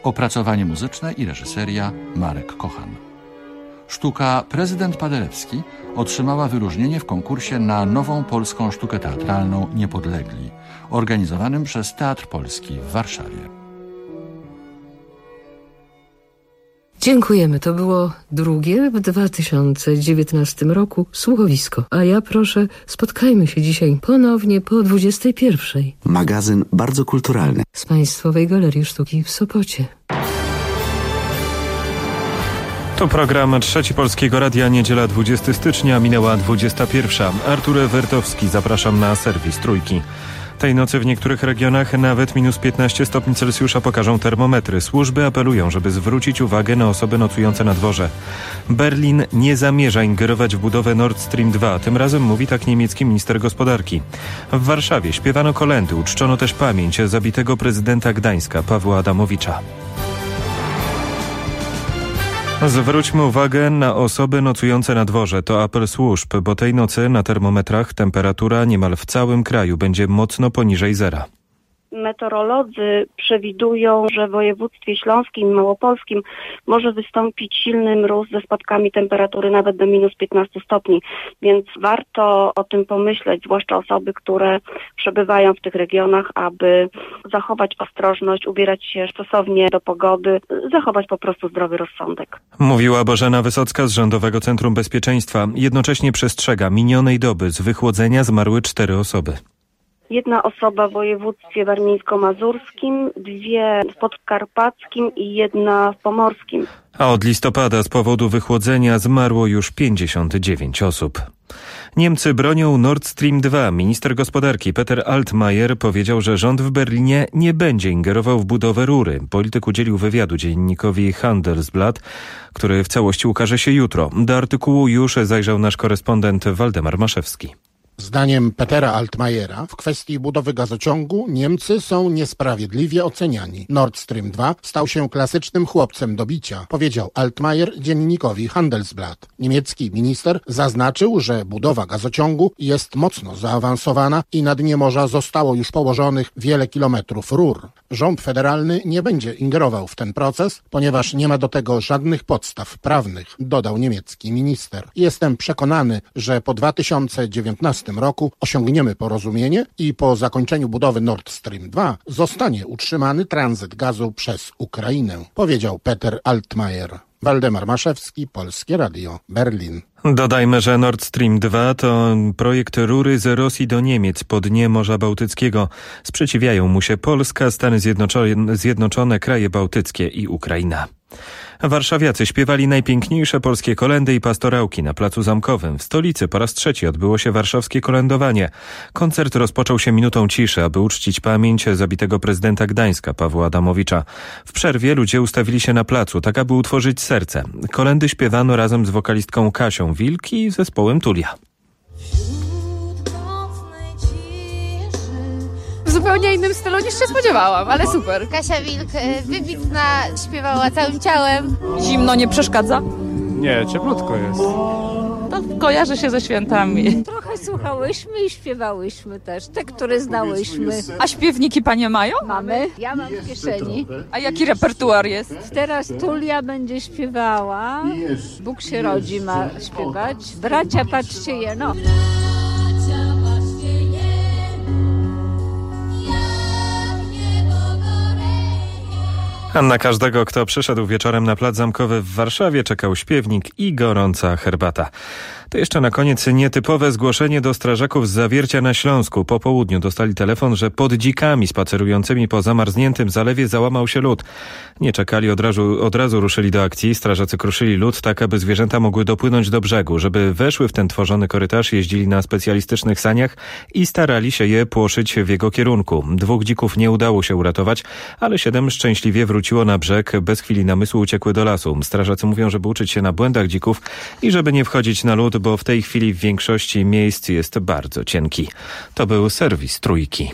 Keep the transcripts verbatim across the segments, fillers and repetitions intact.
Opracowanie muzyczne i reżyseria Marek Kochan. Sztuka Prezydent Paderewski otrzymała wyróżnienie w konkursie na nową polską sztukę teatralną Niepodlegli, organizowanym przez Teatr Polski w Warszawie. Dziękujemy. To było drugie w dwa tysiące dziewiętnastym roku słuchowisko. A ja proszę, spotkajmy się dzisiaj ponownie po dwudziestej pierwszej. Magazyn bardzo kulturalny z Państwowej Galerii Sztuki w Sopocie. To program Trzeci Polskiego Radia, niedziela dwudziestego stycznia, minęła dwudziesta pierwsza. Artur Wertowski, zapraszam na serwis Trójki. Tej nocy w niektórych regionach nawet minus piętnaście stopni Celsjusza pokażą termometry. Służby apelują, żeby zwrócić uwagę na osoby nocujące na dworze. Berlin nie zamierza ingerować w budowę Nord Stream dwa. Tym razem mówi tak niemiecki minister gospodarki. W Warszawie śpiewano kolędy, uczczono też pamięć zabitego prezydenta Gdańska Pawła Adamowicza. Zwróćmy uwagę na osoby nocujące na dworze. To apel służb, bo tej nocy na termometrach temperatura niemal w całym kraju będzie mocno poniżej zera. Meteorolodzy przewidują, że w województwie śląskim i małopolskim może wystąpić silny mróz ze spadkami temperatury nawet do minus piętnaście stopni, więc warto o tym pomyśleć, zwłaszcza osoby, które przebywają w tych regionach, aby zachować ostrożność, ubierać się stosownie do pogody, zachować po prostu zdrowy rozsądek. Mówiła Bożena Wysocka z Rządowego Centrum Bezpieczeństwa. Jednocześnie przestrzega, minionej doby z wychłodzenia zmarły cztery osoby. Jedna osoba w województwie warmińsko-mazurskim, dwie w podkarpackim i jedna w pomorskim. A od listopada z powodu wychłodzenia zmarło już pięćdziesiąt dziewięć osób. Niemcy bronią Nord Stream dwa. Minister gospodarki Peter Altmaier powiedział, że rząd w Berlinie nie będzie ingerował w budowę rury. Polityk udzielił wywiadu dziennikowi Handelsblatt, który w całości ukaże się jutro. Do artykułu już zajrzał nasz korespondent Waldemar Maszewski. Zdaniem Petera Altmaiera w kwestii budowy gazociągu Niemcy są niesprawiedliwie oceniani. Nord Stream dwa stał się klasycznym chłopcem do bicia, powiedział Altmaier dziennikowi Handelsblatt. Niemiecki minister zaznaczył, że budowa gazociągu jest mocno zaawansowana i na dnie morza zostało już położonych wiele kilometrów rur. Rząd federalny nie będzie ingerował w ten proces, ponieważ nie ma do tego żadnych podstaw prawnych, dodał niemiecki minister. Jestem przekonany, że po dwa tysiące dziewiętnastym roku osiągniemy porozumienie i po zakończeniu budowy Nord Stream dwa zostanie utrzymany tranzyt gazu przez Ukrainę, powiedział Peter Altmaier. Waldemar Maszewski, Polskie Radio, Berlin. Dodajmy, że Nord Stream dwa to projekt rury z Rosji do Niemiec po dnie Morza Bałtyckiego. Sprzeciwiają mu się Polska, Stany Zjednoczone, Zjednoczone, kraje bałtyckie i Ukraina. Warszawiacy śpiewali najpiękniejsze polskie kolędy i pastorałki na Placu Zamkowym. W stolicy po raz trzeci odbyło się warszawskie kolędowanie. Koncert rozpoczął się minutą ciszy, aby uczcić pamięć zabitego prezydenta Gdańska Pawła Adamowicza. W przerwie ludzie ustawili się na placu, tak aby utworzyć serce. Kolędy śpiewano razem z wokalistką Kasią Wilk i zespołem Tulia. W zupełnie innym stylu niż się spodziewałam, ale super. Kasia Wilk, wybitna, śpiewała całym ciałem. Zimno nie przeszkadza? Nie, cieplutko jest. To kojarzy się ze świętami. Trochę słuchałyśmy i śpiewałyśmy też, te, które znałyśmy. A śpiewniki panie mają? Mamy, ja mam w kieszeni. A jaki repertuar jest? Teraz Tulia będzie śpiewała, Bóg się rodzi ma śpiewać. Bracia, patrzcie jeno. A na każdego, kto przyszedł wieczorem na Plac Zamkowy w Warszawie, czekał śpiewnik i gorąca herbata. To jeszcze na koniec nietypowe zgłoszenie do strażaków z Zawiercia na Śląsku. Po południu dostali telefon, że pod dzikami spacerującymi po zamarzniętym zalewie załamał się lód. Nie czekali, od razu, od razu ruszyli do akcji. Strażacy kruszyli lód tak, aby zwierzęta mogły dopłynąć do brzegu. Żeby weszły w ten tworzony korytarz, jeździli na specjalistycznych saniach i starali się je płoszyć w jego kierunku. Dwóch dzików nie udało się uratować, ale siedem szczęśliwie wróciło na brzeg. Bez chwili namysłu uciekły do lasu. Strażacy mówią, żeby uczyć się na błędach dzików i żeby nie wchodzić na lód, bo w tej chwili w większości miejsc jest bardzo cienki. To był serwis Trójki.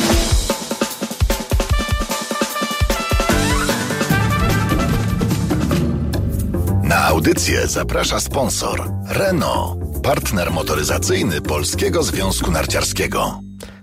Na audycję zaprasza sponsor Renault, partner motoryzacyjny Polskiego Związku Narciarskiego.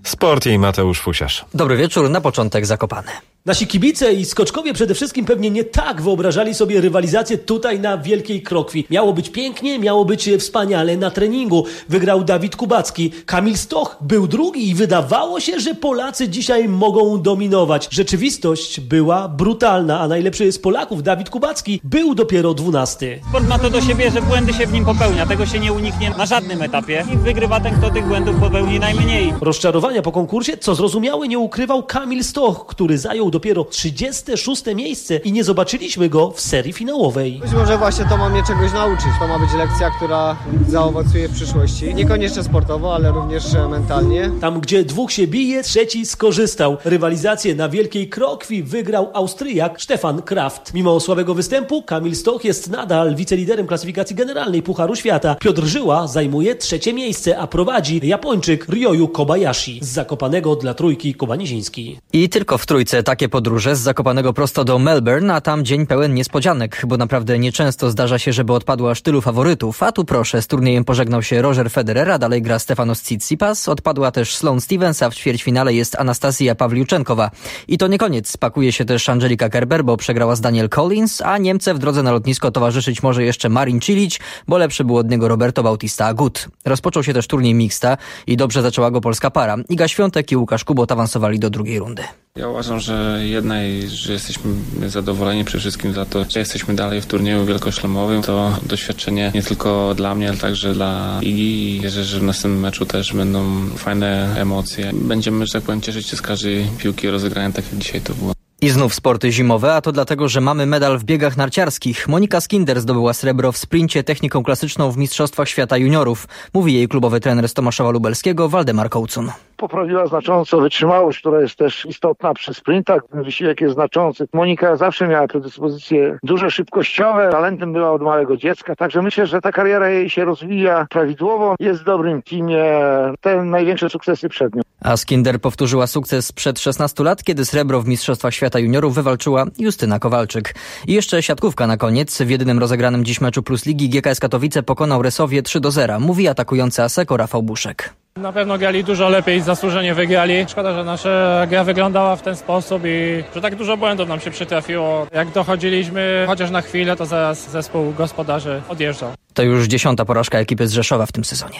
Sport i Mateusz Fusiarz. Dobry wieczór, na początek Zakopane. Nasi kibice i skoczkowie przede wszystkim pewnie nie tak wyobrażali sobie rywalizację tutaj na Wielkiej Krokwi. Miało być pięknie, miało być wspaniale na treningu. Wygrał Dawid Kubacki. Kamil Stoch był drugi i wydawało się, że Polacy dzisiaj mogą dominować. Rzeczywistość była brutalna, a najlepszy z Polaków, Dawid Kubacki, był dopiero dwunasty. Sport ma to do siebie, że błędy się w nim popełnia. Tego się nie uniknie na żadnym etapie. I wygrywa ten, kto tych błędów popełni najmniej. Rozczarowania po konkursie, co zrozumiałe, nie ukrywał Kamil Stoch, który zajął dopiero trzydzieste szóste miejsce i nie zobaczyliśmy go w serii finałowej. Być może właśnie to ma mnie czegoś nauczyć. To ma być lekcja, która zaowocuje w przyszłości. Niekoniecznie sportowo, ale również mentalnie. Tam, gdzie dwóch się bije, trzeci skorzystał. Rywalizację na Wielkiej Krokwi wygrał Austriak Stefan Kraft. Mimo słabego występu, Kamil Stoch jest nadal wiceliderem klasyfikacji generalnej Pucharu Świata. Piotr Żyła zajmuje trzecie miejsce, a prowadzi Japończyk Ryoyu Kobayashi z Zakopanego dla Trójki Kobaniziński. I tylko w Trójce takie podróże z Zakopanego prosto do Melbourne, a tam dzień pełen niespodzianek, bo naprawdę nieczęsto zdarza się, żeby odpadło aż tylu faworytów. A tu proszę, z turniejem pożegnał się Roger Federer, a dalej gra Stefanos Tsitsipas. Odpadła też Sloane Stevens, a w ćwierćfinale jest Anastazja Pawliuczenkowa. I to nie koniec. Pakuje się też Angelika Kerber, bo przegrała z Danielle Collins, a Niemce w drodze na lotnisko towarzyszyć może jeszcze Marin Cilic, bo lepszy był od niego Roberto Bautista Agut. Rozpoczął się też turniej mixta i dobrze zaczęła go polska para. Iga Świątek i Łukasz Kubot awansowali do drugiej rundy. Ja uważam, że jednej, że jesteśmy zadowoleni przede wszystkim za to, że jesteśmy dalej w turnieju wielkoszlemowym. To doświadczenie nie tylko dla mnie, ale także dla Igi i wierzę, że w następnym meczu też będą fajne emocje. Będziemy, że tak powiem, cieszyć się z każdej piłki rozegranej, tak jak dzisiaj to było. I znów sporty zimowe, a to dlatego, że mamy medal w biegach narciarskich. Monika Skinder zdobyła srebro w sprincie techniką klasyczną w Mistrzostwach Świata Juniorów. Mówi jej klubowy trener z Tomaszowa Lubelskiego, Waldemar Kołcun. Poprawiła znacząco wytrzymałość, która jest też istotna przy sprintach. Ten wysiłek jest znaczący. Monika zawsze miała predyspozycje duże, szybkościowe. Talentem była od małego dziecka. Także myślę, że ta kariera jej się rozwija prawidłowo. Jest w dobrym teamie. Te największe sukcesy przed nią. A Skinder powtórzyła sukces sprzed szesnastu lat, kiedy srebro w Mistrzostwach Świata Juniorów wywalczyła Justyna Kowalczyk. I jeszcze siatkówka na koniec. W jedynym rozegranym dziś meczu Plus Ligi G K S Katowice pokonał Resowie trzy do zera. Mówi atakujący Aseko Rafał Buszek. Na pewno grali dużo lepiej, zasłużenie wygrali. Szkoda, że nasza gra wyglądała w ten sposób i że tak dużo błędów nam się przytrafiło. Jak dochodziliśmy chociaż na chwilę, to zaraz zespół gospodarzy odjeżdżał. To już dziesiąta porażka ekipy z Rzeszowa w tym sezonie.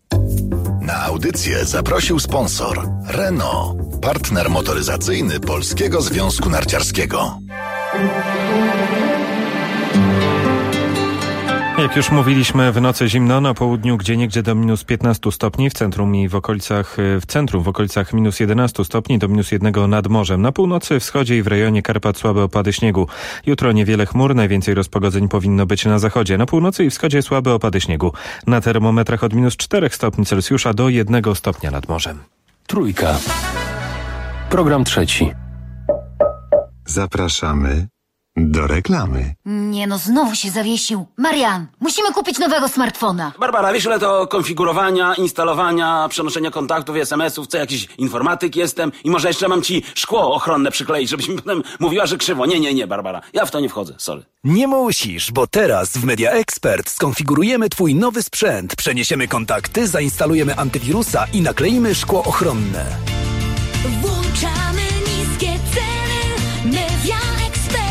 Na audycję zaprosił sponsor Renault, partner motoryzacyjny Polskiego Związku Narciarskiego. Jak już mówiliśmy, w nocy zimno, na południu gdzieniegdzie do minus piętnastu stopni, w centrum i w okolicach, w centrum w okolicach minus jedenastu stopni do minus jednego nad morzem. Na północy, wschodzie i w rejonie Karpat słabe opady śniegu. Jutro niewiele chmur, najwięcej rozpogodzeń powinno być na zachodzie. Na północy i wschodzie słabe opady śniegu. Na termometrach od minus czterech stopni Celsjusza do jednego stopnia nad morzem. Trójka. Program trzeci. Zapraszamy do reklamy. Nie no, znowu się zawiesił. Marian, musimy kupić nowego smartfona. Barbara, wiesz ile to konfigurowania, instalowania, przenoszenia kontaktów i es em esów, co jakiś informatyk jestem i może jeszcze mam ci szkło ochronne przykleić, żebyś mi potem mówiła, że krzywo. Nie, nie, nie, Barbara, ja w to nie wchodzę, sorry. Nie musisz, bo teraz w Media Expert skonfigurujemy twój nowy sprzęt, przeniesiemy kontakty, zainstalujemy antywirusa i nakleimy szkło ochronne. Włączamy niskie ceny. Media Expert.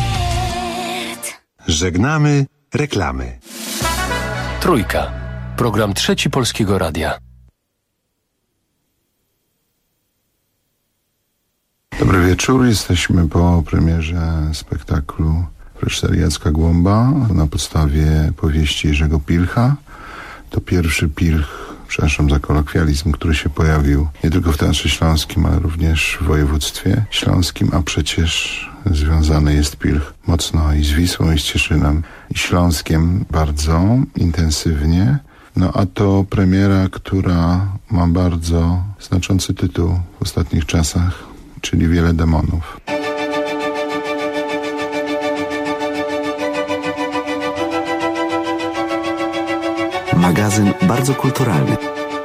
Żegnamy reklamy. Trójka. Program trzeci Polskiego Radia. Dobry wieczór. Jesteśmy po premierze spektaklu reżyserii Jacka Głąba na podstawie powieści Jerzego Pilcha. To pierwszy Pilch, przepraszam za kolokwializm, który się pojawił nie tylko w Teatrze Śląskim, ale również w województwie śląskim, a przecież związany jest Pilch mocno i z Wisłą, i z Cieszynem, i Śląskiem bardzo intensywnie. No a to premiera, która ma bardzo znaczący tytuł w ostatnich czasach, czyli Wiele demonów. Magazyn bardzo kulturalny.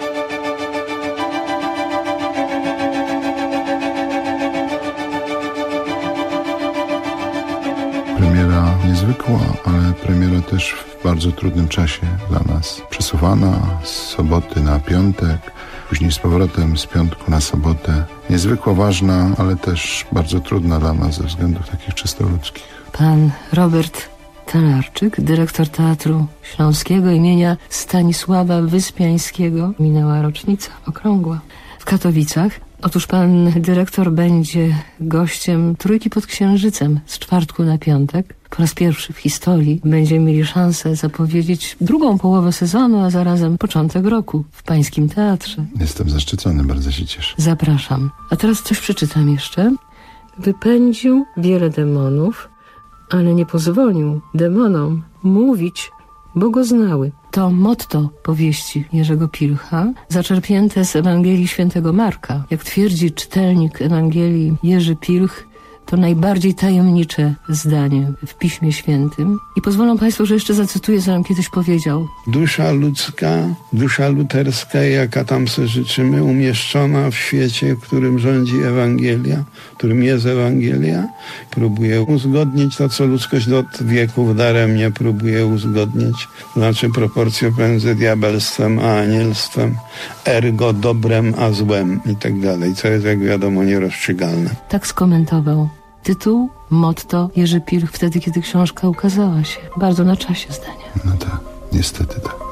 Premiera niezwykła, ale premiera też w bardzo trudnym czasie dla nas. Przesuwana z soboty na piątek, później z powrotem z piątku na sobotę. Niezwykle ważna, ale też bardzo trudna dla nas ze względów takich czysto ludzkich. Pan Robert Talarczyk, dyrektor Teatru Śląskiego imienia Stanisława Wyspiańskiego. Minęła rocznica okrągła w Katowicach. Otóż pan dyrektor będzie gościem Trójki pod Księżycem z czwartku na piątek. Po raz pierwszy w historii będziemy mieli szansę zapowiedzieć drugą połowę sezonu, a zarazem początek roku w pańskim teatrze. Jestem zaszczycony, bardzo się cieszę. Zapraszam. A teraz coś przeczytam jeszcze. Wypędził wiele demonów, ale nie pozwolił demonom mówić, bo go znały. To motto powieści Jerzego Pilcha, zaczerpnięte z Ewangelii Świętego Marka. Jak twierdzi czytelnik Ewangelii Jerzy Pilch, to najbardziej tajemnicze zdanie w Piśmie Świętym. I pozwolą Państwo, że jeszcze zacytuję, co nam kiedyś powiedział. Dusza ludzka, dusza luterska, jaka tam sobie życzymy, umieszczona w świecie, w którym rządzi Ewangelia, w którym jest Ewangelia, próbuje uzgodnić to, co ludzkość od wieków daremnie próbuje uzgodnić. To znaczy proporcję pomiędzy diabelstwem a anielstwem, ergo dobrem a złem i tak dalej, co jest, jak wiadomo, nierozstrzygalne. Tak skomentował tytuł, motto Jerzy Pilch wtedy, kiedy książka ukazała się. Bardzo na czasie zdanie. No tak, niestety tak.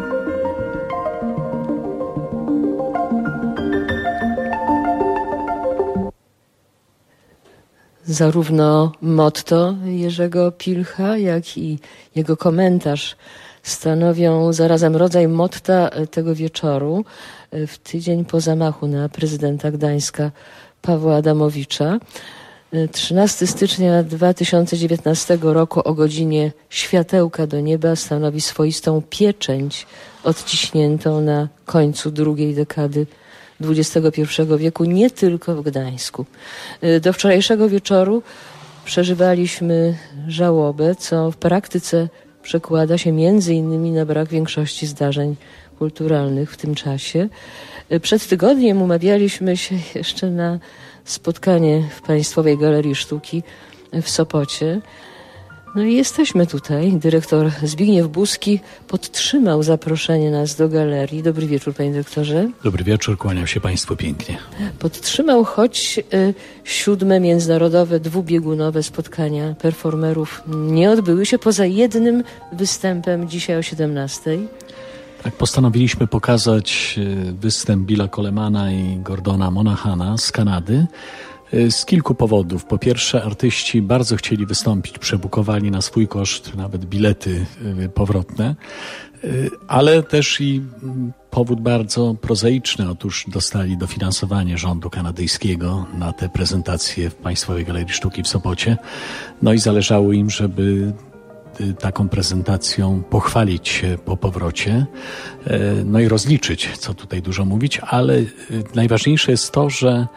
Zarówno motto Jerzego Pilcha, jak i jego komentarz stanowią zarazem rodzaj motta tego wieczoru w tydzień po zamachu na prezydenta Gdańska Pawła Adamowicza. trzynastego stycznia dwa tysiące dziewiętnastego roku o godzinie światełka do nieba stanowi swoistą pieczęć odciśniętą na końcu drugiej dekady dwudziestego pierwszego wieku, nie tylko w Gdańsku. Do wczorajszego wieczoru przeżywaliśmy żałobę, co w praktyce przekłada się między innymi na brak większości zdarzeń kulturalnych w tym czasie. Przed tygodniem umawialiśmy się jeszcze na spotkanie w Państwowej Galerii Sztuki w Sopocie. No i jesteśmy tutaj. Dyrektor Zbigniew Buski podtrzymał zaproszenie nas do galerii. Dobry wieczór, panie dyrektorze. Dobry wieczór, kłaniam się państwu pięknie. Podtrzymał, choć y, siódme międzynarodowe dwubiegunowe spotkania performerów nie odbyły się poza jednym występem dzisiaj o siedemnastej. Tak, postanowiliśmy pokazać występ Billa Colemana i Gordona Monahana z Kanady z kilku powodów. Po pierwsze, artyści bardzo chcieli wystąpić, przebukowali na swój koszt nawet bilety powrotne, ale też i powód bardzo prozaiczny. Otóż dostali dofinansowanie rządu kanadyjskiego na te prezentacje w Państwowej Galerii Sztuki w Sopocie. No i zależało im, żeby taką prezentacją pochwalić się po powrocie, no i rozliczyć, co tutaj dużo mówić, ale najważniejsze jest to, że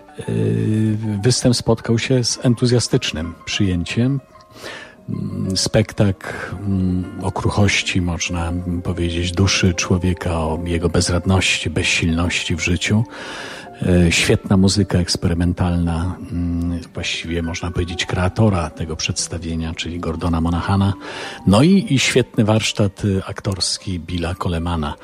występ spotkał się z entuzjastycznym przyjęciem. Spektakl o kruchości, można powiedzieć, duszy człowieka, o jego bezradności, bezsilności w życiu. Świetna muzyka eksperymentalna, właściwie można powiedzieć kreatora tego przedstawienia, czyli Gordona Monahana. No i, i świetny warsztat aktorski Billa Colemana.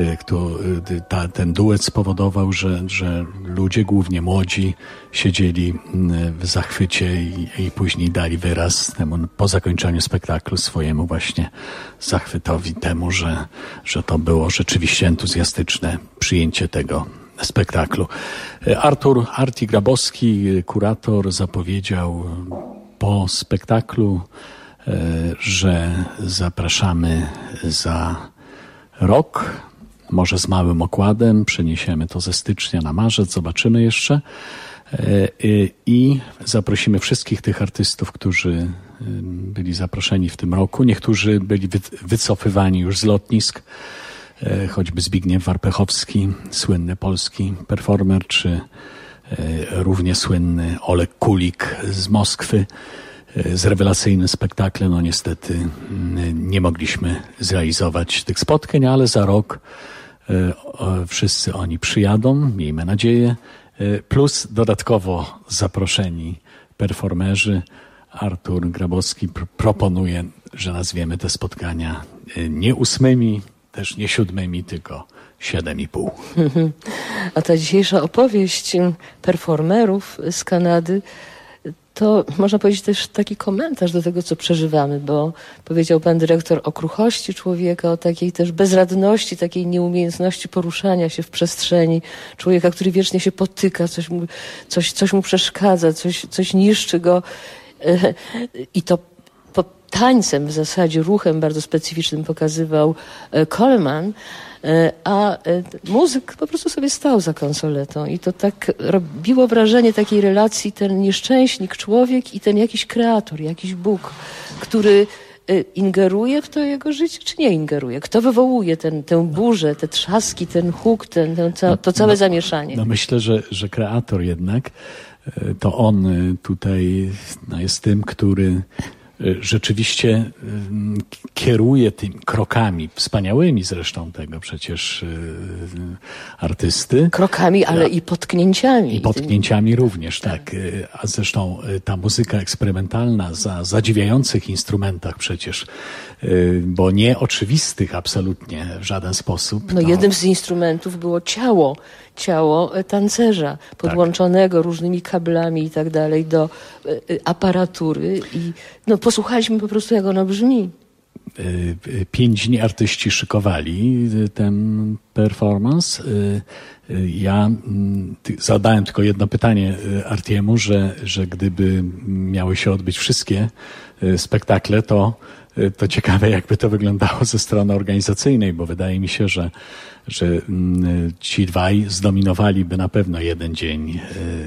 Ta, ten duet spowodował, że, że ludzie, głównie młodzi, siedzieli w zachwycie i, i później dali wyraz temu, po zakończeniu spektaklu, swojemu właśnie zachwytowi temu, że, że to było rzeczywiście entuzjastyczne przyjęcie tego spektaklu. Artur Arti Grabowski, kurator, zapowiedział po spektaklu, że zapraszamy za rok, może z małym okładem, przeniesiemy to ze stycznia na marzec, zobaczymy jeszcze i zaprosimy wszystkich tych artystów, którzy byli zaproszeni w tym roku. Niektórzy byli wycofywani już z lotnisk, choćby Zbigniew Warpechowski, słynny polski performer, czy równie słynny Oleg Kulik z Moskwy z rewelacyjnym spektaklem. No niestety nie mogliśmy zrealizować tych spotkań, ale za rok wszyscy oni przyjadą, miejmy nadzieję, plus dodatkowo zaproszeni performerzy. Artur Grabowski proponuje, że nazwiemy te spotkania nie ósmymi też nie siódmymi, tylko siedem i pół. A ta dzisiejsza opowieść performerów z Kanady to można powiedzieć też taki komentarz do tego, co przeżywamy, bo powiedział pan dyrektor o kruchości człowieka, o takiej też bezradności, takiej nieumiejętności poruszania się w przestrzeni. Człowieka, który wiecznie się potyka, coś mu, coś, coś mu przeszkadza, coś, coś niszczy go. I to po tańcem w zasadzie, ruchem bardzo specyficznym pokazywał Coleman, a muzyk po prostu sobie stał za konsoletą i to tak robiło wrażenie takiej relacji ten nieszczęśnik człowiek i ten jakiś kreator, jakiś Bóg, który ingeruje w to jego życie, czy nie ingeruje? Kto wywołuje ten, tę burzę, te trzaski, ten huk, ten, ten, to całe no, zamieszanie? No myślę, że, że kreator jednak, to on tutaj no, jest tym, który rzeczywiście kieruje tymi krokami, wspaniałymi zresztą tego przecież artysty. Krokami, ale i potknięciami. I potknięciami również, tak. A zresztą ta muzyka eksperymentalna za zadziwiających instrumentach przecież, bo nieoczywistych absolutnie w żaden sposób. No to... jednym z instrumentów było ciało. Ciało tancerza, podłączonego tak. różnymi kablami i tak dalej do y, aparatury i no posłuchaliśmy po prostu, jak ono brzmi. Pięć dni artyści szykowali ten performance. Ja zadałem tylko jedno pytanie Artiemu, że, że gdyby miały się odbyć wszystkie spektakle, to to ciekawe, jakby to wyglądało ze strony organizacyjnej, bo wydaje mi się, że, że ci dwaj zdominowaliby na pewno jeden dzień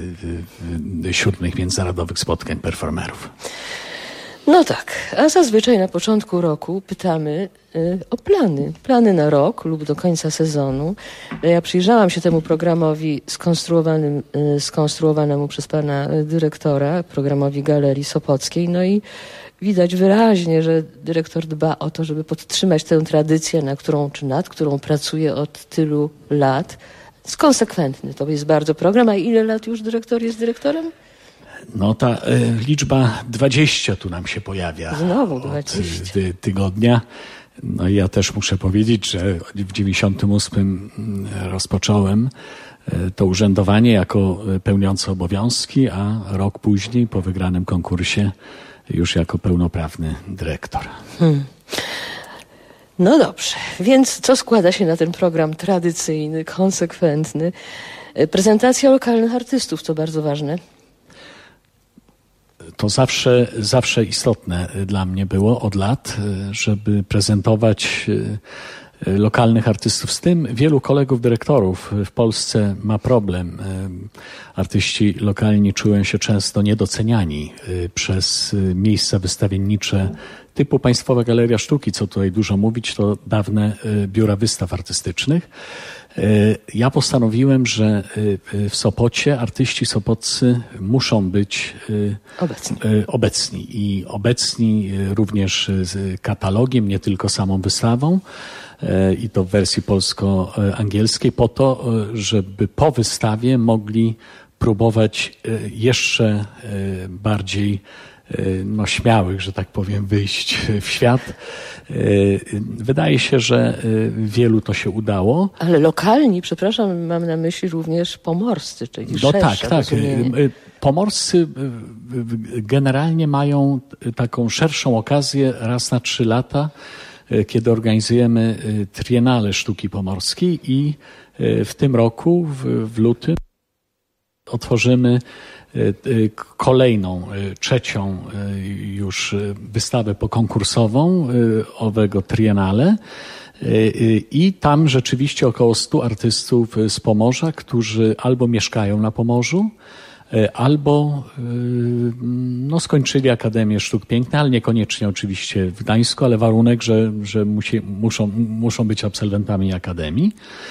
siódmych międzynarodowych spotkań performerów. No tak, a zazwyczaj na początku roku pytamy y, o plany. Plany na rok lub do końca sezonu. Ja przyjrzałam się temu programowi skonstruowanym, y, skonstruowanemu przez pana dyrektora, programowi Galerii Sopockiej, no i widać wyraźnie, że dyrektor dba o to, żeby podtrzymać tę tradycję, na którą, czy nad którą pracuje od tylu lat. Jest konsekwentny, to jest bardzo program. A ile lat już dyrektor jest dyrektorem? No ta y, liczba dwadzieścia tu nam się pojawia. Znowu dwadzieścia. Od ty, tygodnia. No i ja też muszę powiedzieć, że w dziewięćdziesiątym ósmym rozpocząłem y, to urzędowanie jako pełniący obowiązki, a rok później po wygranym konkursie już jako pełnoprawny dyrektor. Hmm. No dobrze, więc co składa się na ten program tradycyjny, konsekwentny? Prezentacja lokalnych artystów, co bardzo ważne. To zawsze, zawsze istotne dla mnie było od lat, żeby prezentować lokalnych artystów. Z tym wielu kolegów dyrektorów w Polsce ma problem. Artyści lokalni czują się często niedoceniani przez miejsca wystawiennicze typu Państwowa Galeria Sztuki, co tutaj dużo mówić, to dawne biura wystaw artystycznych. Ja postanowiłem, że w Sopocie artyści sopoccy muszą być obecni. obecni i obecni również z katalogiem, nie tylko samą wystawą, i to w wersji polsko-angielskiej, po to, żeby po wystawie mogli próbować jeszcze bardziej no, śmiałych, że tak powiem, wyjść w świat. Wydaje się, że wielu to się udało. Ale lokalni, przepraszam, mam na myśli również pomorscy, czyli no szersze tak, tak. rozumienie. Pomorscy generalnie mają taką szerszą okazję raz na trzy lata, kiedy organizujemy Triennale Sztuki Pomorskiej i w tym roku, w, w lutym, otworzymy kolejną, trzecią już wystawę pokonkursową owego Triennale i tam rzeczywiście około stu artystów z Pomorza, którzy albo mieszkają na Pomorzu, albo no, skończyli Akademię Sztuk Pięknych, ale niekoniecznie oczywiście w Gdańsku, ale warunek, że, że musi, muszą, muszą być absolwentami Akademii.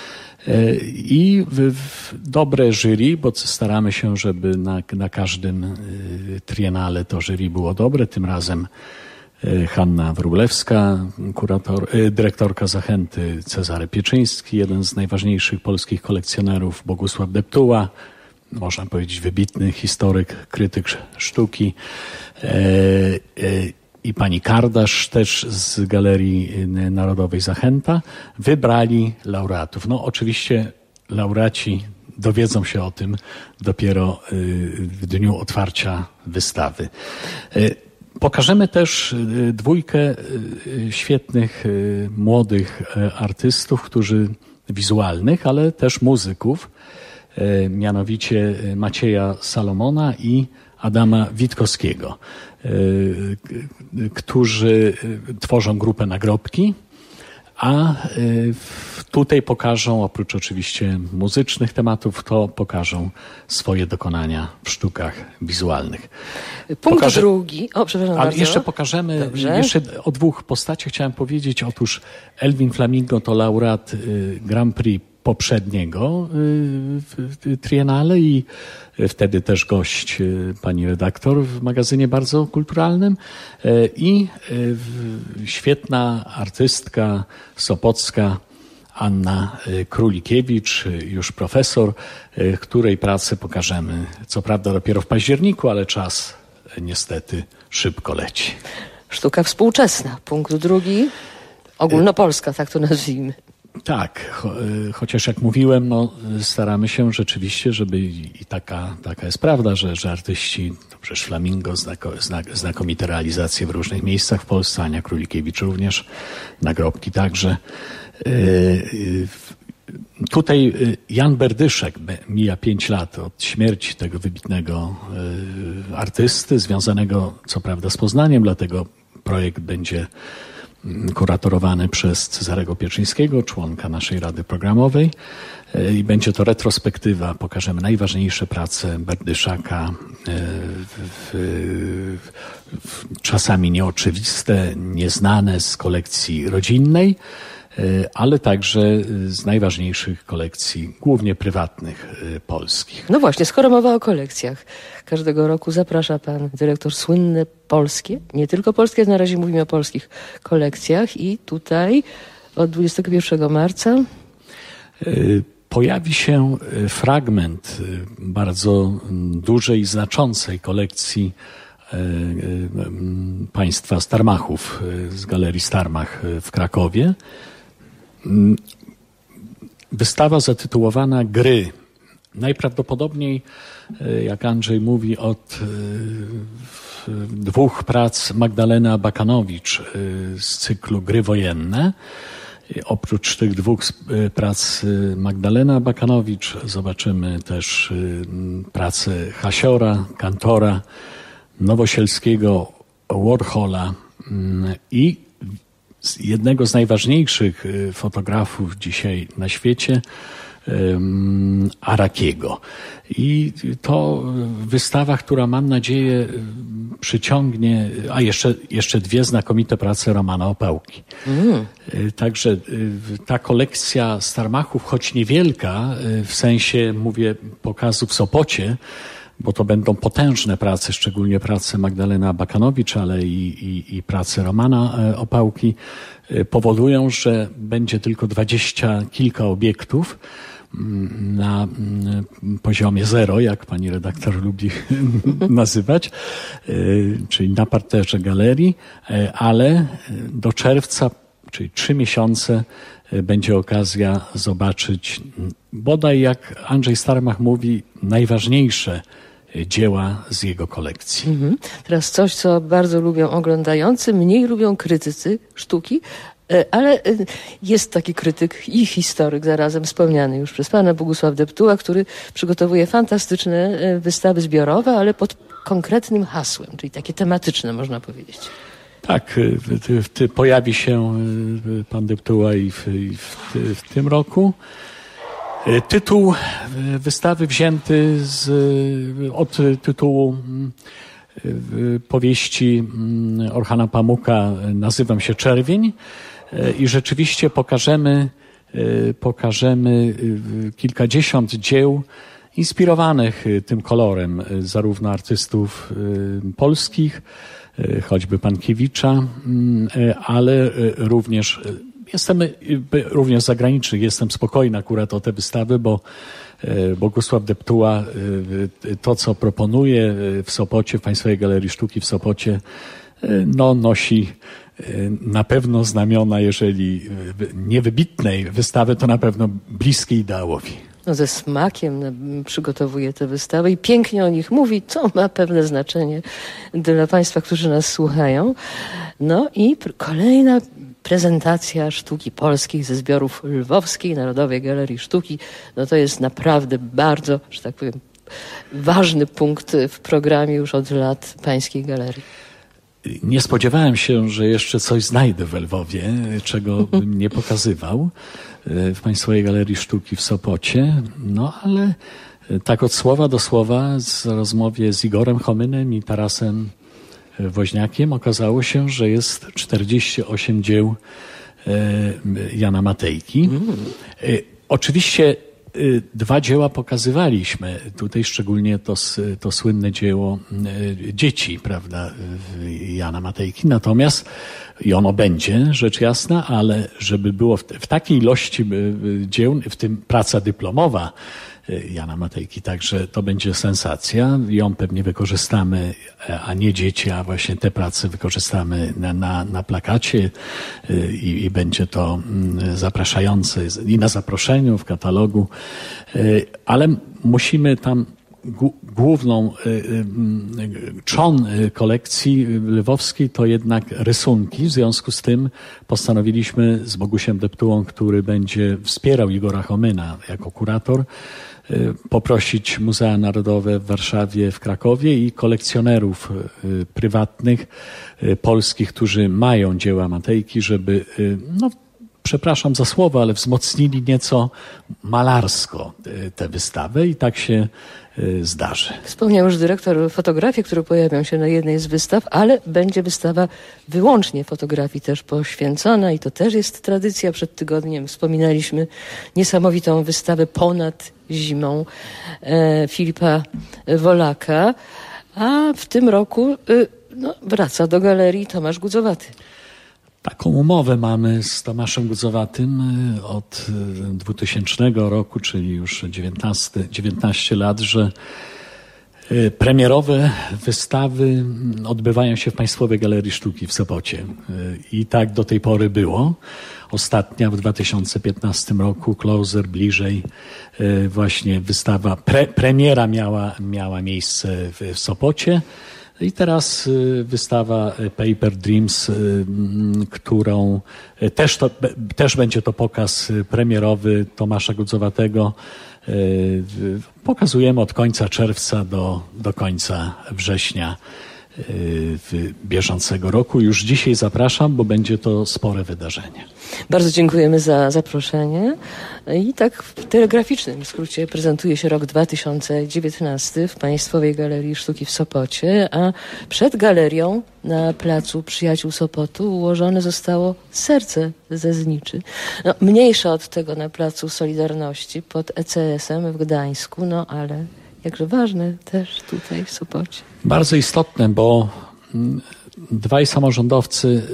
I w, w dobre jury, bo staramy się, żeby na, na każdym triennale to jury było dobre. Tym razem Hanna Wróblewska, kurator, dyrektorka Zachęty Cezary Pieczyński, jeden z najważniejszych polskich kolekcjonerów Bogusław Deptuła, można powiedzieć wybitny historyk, krytyk sztuki. i pani Kardasz też z Galerii Narodowej Zachęta wybrali laureatów. No oczywiście laureaci dowiedzą się o tym dopiero w dniu otwarcia wystawy. Pokażemy też dwójkę świetnych młodych artystów, którzy wizualnych, ale też muzyków, mianowicie Macieja Salomona i Adama Witkowskiego, którzy tworzą grupę Nagrobki, a tutaj pokażą, oprócz oczywiście muzycznych tematów, to pokażą swoje dokonania w sztukach wizualnych. Punkt Pokaże... drugi. O, przepraszam Ale bardzo. jeszcze pokażemy, Dobrze. jeszcze o dwóch postaciach chciałem powiedzieć. Otóż Elwin Flamingo to laureat Grand Prix poprzedniego triennale i wtedy też gość pani redaktor w magazynie bardzo kulturalnym i świetna artystka sopocka Anna Królikiewicz, już profesor, której pracę pokażemy co prawda dopiero w październiku, ale czas niestety szybko leci. Sztuka współczesna. Punkt drugi. Ogólnopolska, tak to nazwijmy. Tak, cho, chociaż jak mówiłem, no, staramy się rzeczywiście, żeby i taka, taka jest prawda, że, że artyści, no przecież Flamingo, znako, znak, znakomite realizacje w różnych miejscach w Polsce, Ania Królikiewicz również, Nagrobki także. Tutaj Jan Berdyszek, mija pięć lat od śmierci tego wybitnego artysty, związanego co prawda z Poznaniem, dlatego projekt będzie kuratorowany przez Cezarego Pieczyńskiego, członka naszej Rady Programowej, i będzie to retrospektywa. Pokażemy najważniejsze prace Berdyszaka, w, w, czasami nieoczywiste, nieznane z kolekcji rodzinnej, ale także z najważniejszych kolekcji, głównie prywatnych, polskich. No właśnie, skoro mowa o kolekcjach, każdego roku zaprasza pan dyrektor słynne polskie, nie tylko polskie, na razie mówimy o polskich kolekcjach i tutaj od dwudziestego pierwszego marca pojawi się fragment bardzo dużej i znaczącej kolekcji państwa Starmachów z Galerii Starmach w Krakowie. Wystawa zatytułowana Gry. Najprawdopodobniej, jak Andrzej mówi, od dwóch prac Magdaleny Abakanowicz z cyklu Gry wojenne. Oprócz tych dwóch prac Magdaleny Abakanowicz zobaczymy też pracę Hasiora, Kantora, Nowosielskiego, Warhola i jednego z najważniejszych fotografów dzisiaj na świecie, Arakiego. I to wystawa, która mam nadzieję przyciągnie, a jeszcze, jeszcze dwie znakomite prace Romana Opałki. Mm. Także ta kolekcja Starmachów, choć niewielka, w sensie, mówię, pokazu w Sopocie, bo to będą potężne prace, szczególnie prace Magdaleny Abakanowicz, ale i, i, i prace Romana Opałki, powodują, że będzie tylko dwadzieścia kilka obiektów na poziomie zero, jak pani redaktor lubi nazywać, czyli na parterze galerii, ale do czerwca, czyli trzy miesiące, będzie okazja zobaczyć bodaj, jak Andrzej Starmach mówi, najważniejsze dzieła z jego kolekcji. Mhm. Teraz coś, co bardzo lubią oglądający, mniej lubią krytycy sztuki, ale jest taki krytyk i historyk, zarazem wspomniany już przez pana, Bogusław Deptuła, który przygotowuje fantastyczne wystawy zbiorowe, ale pod konkretnym hasłem, czyli takie tematyczne, można powiedzieć. Tak, pojawi się pan Deptuła i w, i w, w tym roku. Tytuł wystawy wzięty z, od tytułu powieści Orchana Pamuka Nazywam się Czerwień i rzeczywiście pokażemy, pokażemy kilkadziesiąt dzieł inspirowanych tym kolorem, zarówno artystów polskich, choćby Pankiewicza, ale również jestem również zagranicznych. Jestem spokojny akurat o te wystawy, bo Bogusław Deptuła to, co proponuje w Sopocie, w Państwowej Galerii Sztuki w Sopocie, no, nosi na pewno znamiona, jeżeli nie wybitnej wystawy, to na pewno bliskiej ideałowi. No, ze smakiem przygotowuje tę wystawę i pięknie o nich mówi, co ma pewne znaczenie dla Państwa, którzy nas słuchają. No i pr- kolejna prezentacja sztuki polskiej ze zbiorów Lwowskiej Narodowej Galerii Sztuki. No to jest naprawdę bardzo, że tak powiem, ważny punkt w programie już od lat Pańskiej Galerii. Nie spodziewałem się, że jeszcze coś znajdę w Lwowie, czego bym nie pokazywał w Państwowej Galerii Sztuki w Sopocie. No ale tak od słowa do słowa z rozmowie z Igorem Chomynem i Tarasem Woźniakiem okazało się, że jest czterdzieści osiem dzieł Jana Matejki. Mm. Oczywiście dwa dzieła pokazywaliśmy. Tutaj szczególnie to, to słynne dzieło Dzieci, prawda, Jana Matejki. Natomiast i ono będzie, rzecz jasna, ale żeby było w, w takiej ilości dzieł, w tym praca dyplomowa Jana Matejki, także to będzie sensacja. Ją pewnie wykorzystamy, a nie dzieci, a właśnie te prace wykorzystamy na, na, na plakacie i, i będzie to zapraszające i na zaproszeniu, w katalogu, ale musimy tam główną trzon kolekcji lwowskiej to jednak rysunki. W związku z tym postanowiliśmy z Bogusiem Deptułą, który będzie wspierał Igora Chomyna jako kurator, poprosić Muzea Narodowe w Warszawie, w Krakowie i kolekcjonerów prywatnych polskich, którzy mają dzieła Matejki, żeby, no przepraszam za słowo, ale wzmocnili nieco malarsko tę wystawę i tak się zdarzy. Wspomniał już dyrektor fotografii, który pojawią się na jednej z wystaw, ale będzie wystawa wyłącznie fotografii też poświęcona i to też jest tradycja. Przed tygodniem wspominaliśmy niesamowitą wystawę Ponad zimą e, Filipa Wolaka, a w tym roku y, no, wraca do galerii Tomasz Gudzowaty. Taką umowę mamy z Tomaszem Gudzowatym od dwutysięcznego roku, czyli już dziewiętnaście, dziewiętnaście lat, że premierowe wystawy odbywają się w Państwowej Galerii Sztuki w Sopocie. I tak do tej pory było. Ostatnia w dwa tysiące piętnastym roku, Closer, bliżej, właśnie wystawa, pre, premiera miała, miała miejsce w, w Sopocie. I teraz wystawa Paper Dreams, którą też, to, też będzie to pokaz premierowy Tomasza Gudzowatego. Pokazujemy od końca czerwca do, do końca września bieżącego roku. Już dzisiaj zapraszam, bo będzie to spore wydarzenie. Bardzo dziękujemy za zaproszenie. I tak w telegraficznym skrócie prezentuje się rok dwa tysiące dziewiętnasty w Państwowej Galerii Sztuki w Sopocie, a przed galerią na placu Przyjaciół Sopotu ułożone zostało serce ze Zniczy. No, mniejsze od tego na placu Solidarności pod E C S-em w Gdańsku, no ale jakże ważne też tutaj w Sopocie. Bardzo istotne, bo dwaj samorządowcy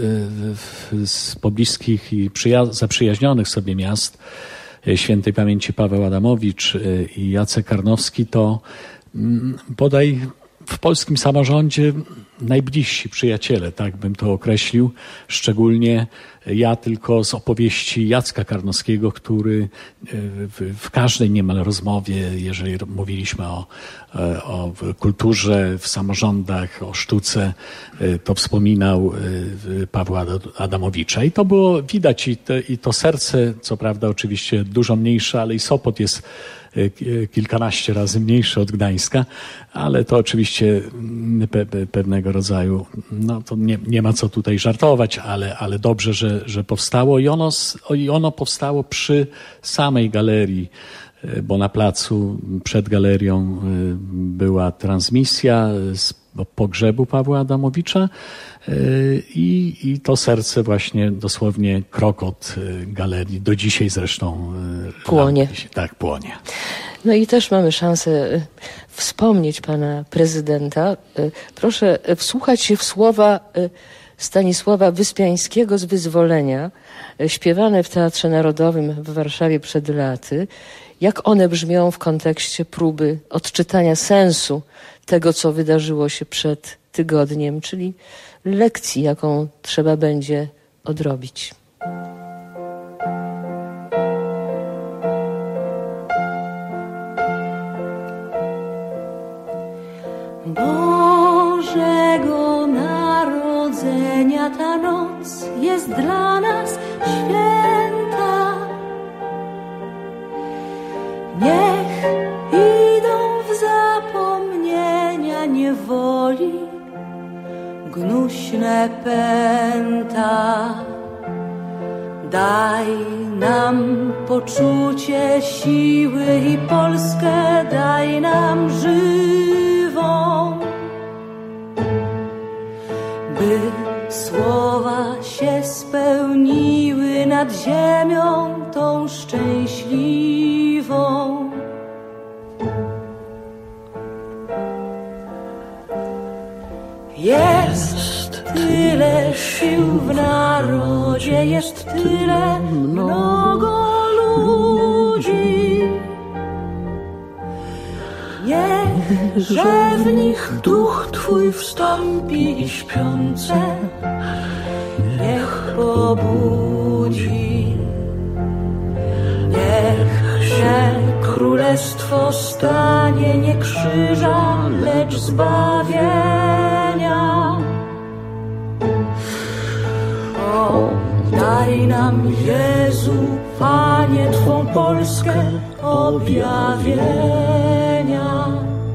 z pobliskich i przyja- zaprzyjaźnionych sobie miast, świętej pamięci Paweł Adamowicz i Jacek Karnowski, to bodaj w polskim samorządzie najbliżsi przyjaciele, tak bym to określił. Szczególnie ja tylko z opowieści Jacka Karnowskiego, który w, w każdej niemal rozmowie, jeżeli mówiliśmy o, o kulturze w samorządach, o sztuce, to wspominał Pawła Adamowicza. I to było widać i, te, i to serce, co prawda oczywiście dużo mniejsze, ale i Sopot jest kilkanaście razy mniejszy od Gdańska, ale to oczywiście pe, pe, pewnego rodzaju, no to nie, nie ma co tutaj żartować, ale, ale dobrze, że, że powstało i ono, i ono powstało przy samej galerii, bo na placu przed galerią była transmisja z pogrzebu Pawła Adamowicza i, i to serce właśnie dosłownie krok od galerii, do dzisiaj zresztą płonie. Lat, tak, płonie. No i też mamy szansę wspomnieć pana prezydenta. Proszę wsłuchać się w słowa Stanisława Wyspiańskiego z Wyzwolenia, śpiewane w Teatrze Narodowym w Warszawie przed laty. Jak one brzmią w kontekście próby odczytania sensu tego, co wydarzyło się przed tygodniem, czyli lekcji, jaką trzeba będzie odrobić. Bożego Narodzenia ta noc jest dla nas święta. Niech idą w zapomnienia niewoli gnuśne pęta. Daj nam poczucie siły i Polskę daj nam żywą, by słowa się spełniły nad ziemią tą szczęśliwą. Jest tyle sił w narodzie, jest tyle mnogo ludzi. Niechże w nich duch Twój wstąpi i śpiące niech pobudzi. Niech się królestwo stanie nie krzyża, lecz zbawienia. O, daj nam, Jezu, Panie, Twą Polskę objawienia.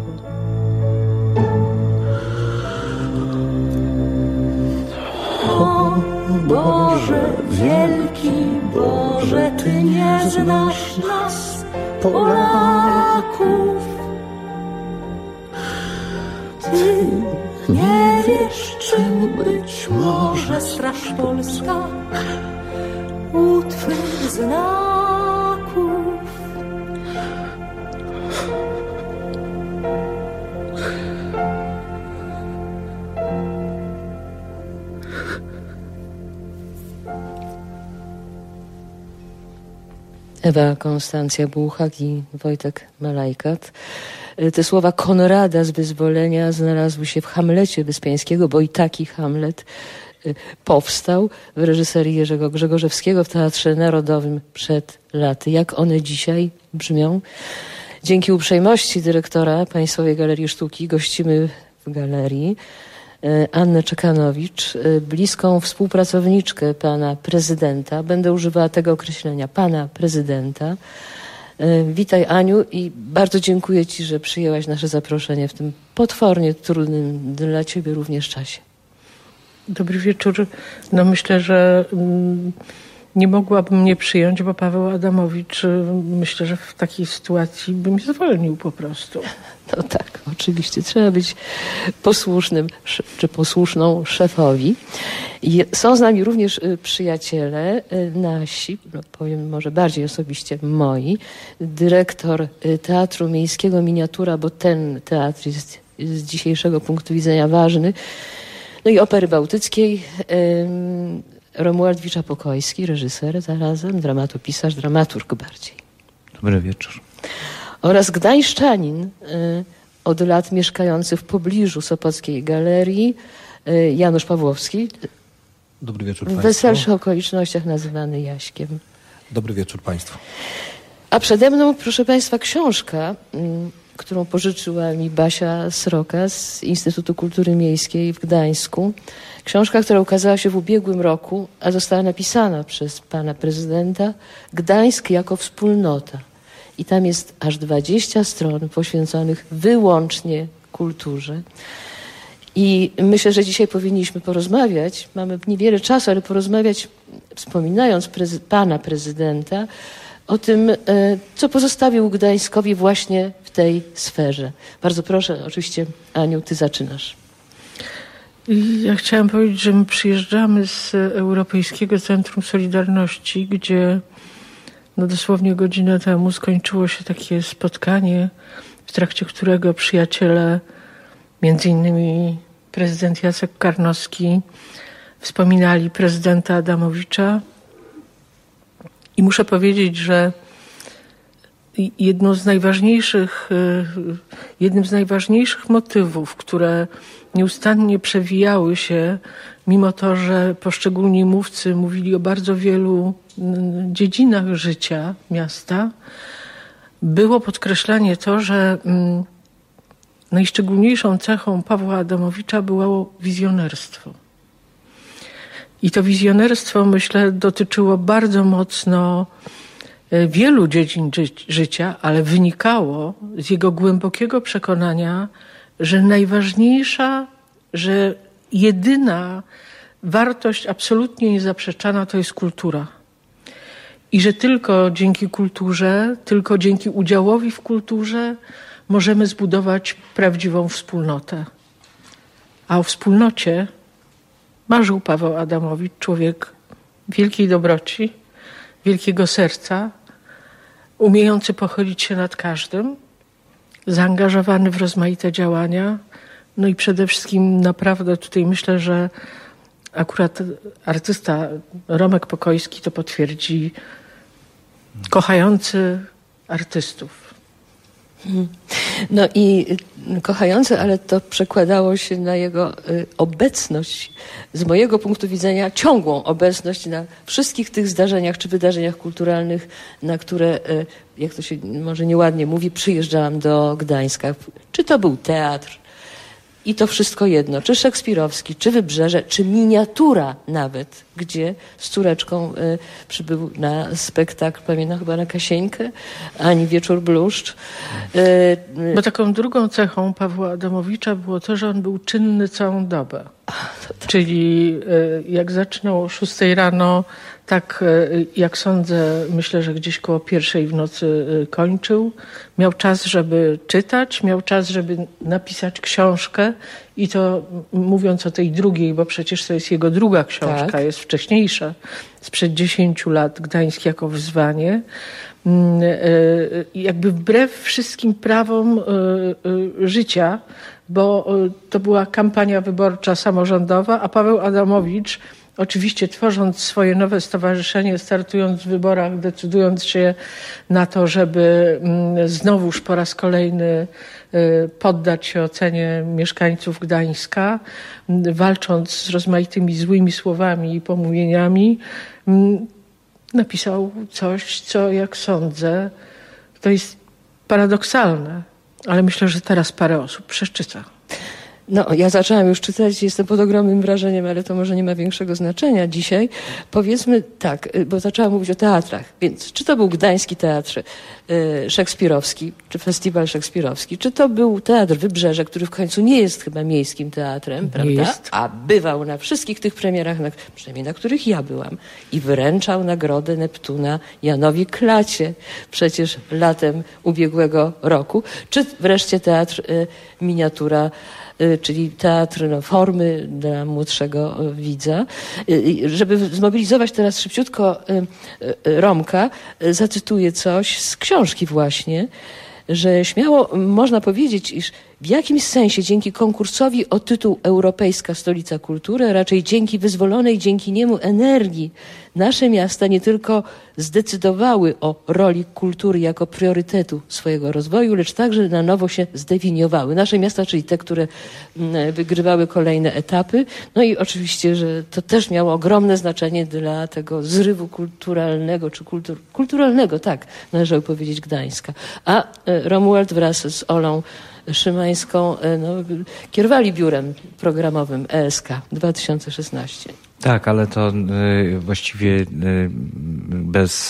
O Boże, wielki Boże, Ty nie znasz nas, Polaków. Ty nie wiesz, czym być może Straż Polska u Twych znaków. Ewa Konstancja Bułhak i Wojtek Malajkat. Te słowa Konrada z Wyzwolenia znalazły się w Hamlecie Wyspiańskiego, bo i taki Hamlet powstał w reżyserii Jerzego Grzegorzewskiego w Teatrze Narodowym przed laty. Jak one dzisiaj brzmią? Dzięki uprzejmości dyrektora Państwowej Galerii Sztuki gościmy w galerii Annę Czekanowicz, bliską współpracowniczkę pana prezydenta. Będę używała tego określenia, pana prezydenta. Witaj, Aniu, i bardzo dziękuję Ci, że przyjęłaś nasze zaproszenie w tym potwornie trudnym dla Ciebie również czasie. Dobry wieczór. No myślę, że nie mogłabym mnie przyjąć, bo Paweł Adamowicz, myślę, że w takiej sytuacji by mnie zwolnił po prostu. No tak, oczywiście. Trzeba być posłusznym czy posłuszną szefowi. I są z nami również przyjaciele nasi, no powiem może bardziej osobiście moi, dyrektor Teatru Miejskiego Miniatura, bo ten teatr jest z dzisiejszego punktu widzenia ważny, no i Opery Bałtyckiej, Romuald Wicza-Pokojski, reżyser zarazem, dramatopisarz, dramaturg bardziej. Dobry wieczór. Oraz gdańszczanin, od lat mieszkający w pobliżu Sopockiej Galerii, Janusz Pawłowski. Dobry wieczór w Państwu. W weselszych okolicznościach nazywany Jaśkiem. Dobry wieczór Państwu. A przede mną, proszę Państwa, książka, którą pożyczyła mi Basia Sroka z Instytutu Kultury Miejskiej w Gdańsku. Książka, która ukazała się w ubiegłym roku, a została napisana przez pana prezydenta, Gdańsk jako wspólnota. I tam jest aż dwadzieścia stron poświęconych wyłącznie kulturze. I myślę, że dzisiaj powinniśmy porozmawiać, mamy niewiele czasu, ale porozmawiać, wspominając prezy- pana prezydenta, o tym, co pozostawił Gdańskowi właśnie w tej sferze. Bardzo proszę, oczywiście, Aniu, ty zaczynasz. Ja chciałam powiedzieć, że my przyjeżdżamy z Europejskiego Centrum Solidarności, gdzie no dosłownie godzinę temu skończyło się takie spotkanie, w trakcie którego przyjaciele, między innymi prezydent Jacek Karnowski, wspominali prezydenta Adamowicza. I muszę powiedzieć, że jedną z najważniejszych, jednym z najważniejszych motywów, które nieustannie przewijały się, mimo to, że poszczególni mówcy mówili o bardzo wielu dziedzinach życia miasta, było podkreślanie to, że najszczególniejszą cechą Pawła Adamowicza było wizjonerstwo. I to wizjonerstwo, myślę, dotyczyło bardzo mocno wielu dziedzin ży- życia, ale wynikało z jego głębokiego przekonania, że najważniejsza, że jedyna wartość absolutnie niezaprzeczana to jest kultura. I że tylko dzięki kulturze, tylko dzięki udziałowi w kulturze możemy zbudować prawdziwą wspólnotę. A o wspólnocie marzył Paweł Adamowicz, człowiek wielkiej dobroci, wielkiego serca, umiejący pochylić się nad każdym, zaangażowany w rozmaite działania. No i przede wszystkim naprawdę tutaj myślę, że akurat artysta Romek Pokojski to potwierdzi, kochający artystów. No i kochający, ale to przekładało się na jego y, obecność, z mojego punktu widzenia ciągłą obecność na wszystkich tych zdarzeniach czy wydarzeniach kulturalnych, na które, y, jak to się może nieładnie mówi, przyjeżdżałam do Gdańska. Czy to był teatr, i to wszystko jedno, czy szekspirowski, czy Wybrzeże, czy miniatura nawet, gdzie z córeczką y, przybył na spektakl, pamiętam chyba na Kasieńkę, Ani Wieczór Bluszcz. Y, y, Bo taką drugą cechą Pawła Adamowicza było to, że on był czynny całą dobę. Czyli y, jak zaczynał o szóstej rano, tak y, jak sądzę, myślę, że gdzieś koło pierwszej w nocy y, kończył. Miał czas, żeby czytać, miał czas, żeby napisać książkę i to mówiąc o tej drugiej, bo przecież to jest jego druga książka, tak. Jest wcześniejsza, sprzed dziesięciu lat, Gdańsk jako wyzwanie. Jakby wbrew wszystkim prawom życia, bo to była kampania wyborcza samorządowa, a Paweł Adamowicz, oczywiście tworząc swoje nowe stowarzyszenie, startując w wyborach, decydując się na to, żeby znowuż po raz kolejny poddać się ocenie mieszkańców Gdańska, walcząc z rozmaitymi złymi słowami i pomówieniami, napisał coś, co jak sądzę, to jest paradoksalne, ale myślę, że teraz parę osób przeszczyca. No, ja zaczęłam już czytać, jestem pod ogromnym wrażeniem, ale to może nie ma większego znaczenia dzisiaj. Powiedzmy tak, bo zaczęłam mówić o teatrach, więc czy to był Gdański Teatr y, Szekspirowski, czy Festiwal Szekspirowski, czy to był Teatr Wybrzeże, który w końcu nie jest chyba miejskim teatrem, nie prawda? Jest. A bywał na wszystkich tych premierach, na, przynajmniej na których ja byłam, i wręczał nagrodę Neptuna Janowi Klacie przecież latem ubiegłego roku, czy wreszcie Teatr y, Miniatura, czyli teatr no, formy dla młodszego widza. Żeby zmobilizować teraz szybciutko Romka, zacytuję coś z książki właśnie, że śmiało można powiedzieć, iż w jakimś sensie dzięki konkursowi o tytuł Europejska Stolica Kultury, a raczej dzięki wyzwolonej dzięki niemu energii, nasze miasta nie tylko zdecydowały o roli kultury jako priorytetu swojego rozwoju, lecz także na nowo się zdefiniowały. Nasze miasta, czyli te, które wygrywały kolejne etapy. No i oczywiście, że to też miało ogromne znaczenie dla tego zrywu kulturalnego, czy kultur, kulturalnego, tak, należało powiedzieć, Gdańska. A Romuald wraz z Olą Szymańską no, kierowali biurem programowym E S K dwa tysiące szesnaście. Tak, ale to y, właściwie y, bez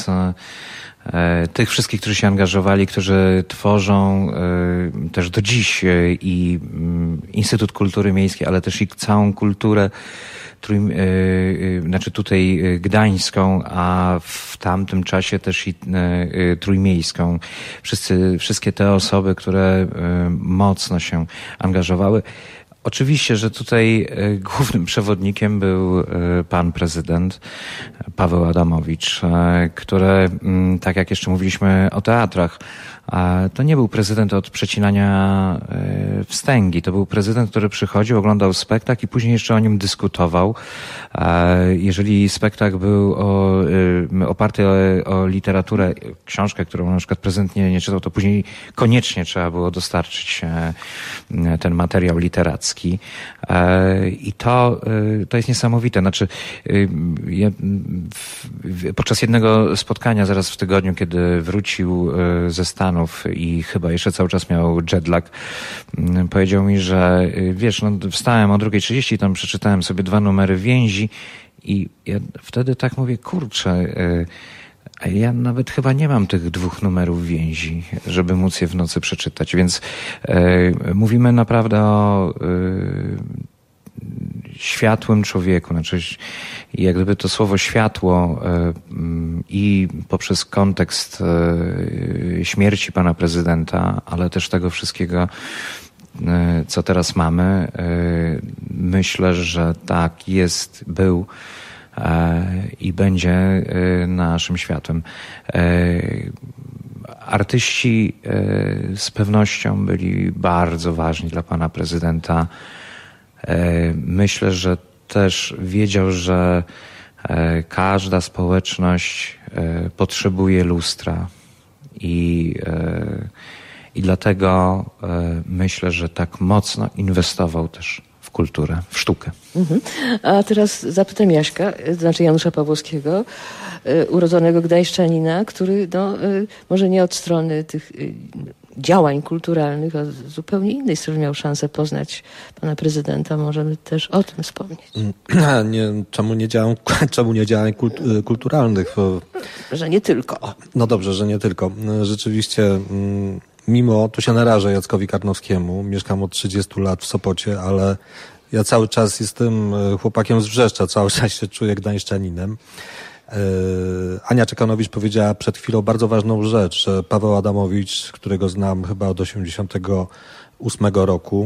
y, tych wszystkich, którzy się angażowali, którzy tworzą y, też do dziś y, i y, Instytut Kultury Miejskiej, ale też i całą kulturę Trój, y, y, znaczy tutaj gdańską, a w tamtym czasie też i y, y, trójmiejską. Wszyscy, wszystkie te osoby, które y, mocno się angażowały. Oczywiście, że tutaj y, głównym przewodnikiem był y, pan prezydent Paweł Adamowicz, y, który, y, tak jak jeszcze mówiliśmy o teatrach, to nie był prezydent od przecinania wstęgi. To był prezydent, który przychodził, oglądał spektakl i później jeszcze o nim dyskutował. Jeżeli spektakl był o, oparty o, o literaturę, książkę, którą na przykład prezydent nie, nie czytał, to później koniecznie trzeba było dostarczyć ten materiał literacki. I to, to jest niesamowite. Znaczy, ja podczas jednego spotkania zaraz w tygodniu, kiedy wrócił ze Stanów i chyba jeszcze cały czas miał jetlag, powiedział mi, że wiesz, no wstałem o drugiej trzydzieści, tam przeczytałem sobie dwa numery więzi i ja wtedy tak mówię, kurczę, a ja nawet chyba nie mam tych dwóch numerów więzi, żeby móc je w nocy przeczytać, więc e, mówimy naprawdę o e, światłym człowieku, znaczy jak gdyby to słowo światło e, i poprzez kontekst e, śmierci pana prezydenta, ale też tego wszystkiego, e, co teraz mamy, e, myślę, że tak jest, był i będzie naszym światłem. Artyści z pewnością byli bardzo ważni dla pana prezydenta. Myślę, że też wiedział, że każda społeczność potrzebuje lustra i, i dlatego myślę, że tak mocno inwestował też w kulturę, w sztukę. Mhm. A teraz zapytam Jaśka, to znaczy Janusza Pawłowskiego, urodzonego gdańszczanina, który no, może nie od strony tych działań kulturalnych, a z zupełnie innej strony miał szansę poznać pana prezydenta. Możemy też o tym wspomnieć. Nie, czemu nie działań, czemu nie działań kulturalnych? Że nie tylko. No dobrze, że nie tylko. Rzeczywiście... Mimo, tu się narażę Jackowi Karnowskiemu, mieszkam od trzydziestu lat w Sopocie, ale ja cały czas jestem chłopakiem z Wrzeszcza, cały czas się czuję gdańszczaninem. Ania Czekanowicz powiedziała przed chwilą bardzo ważną rzecz, że Paweł Adamowicz, którego znam chyba od osiemdziesiątego ósmego roku,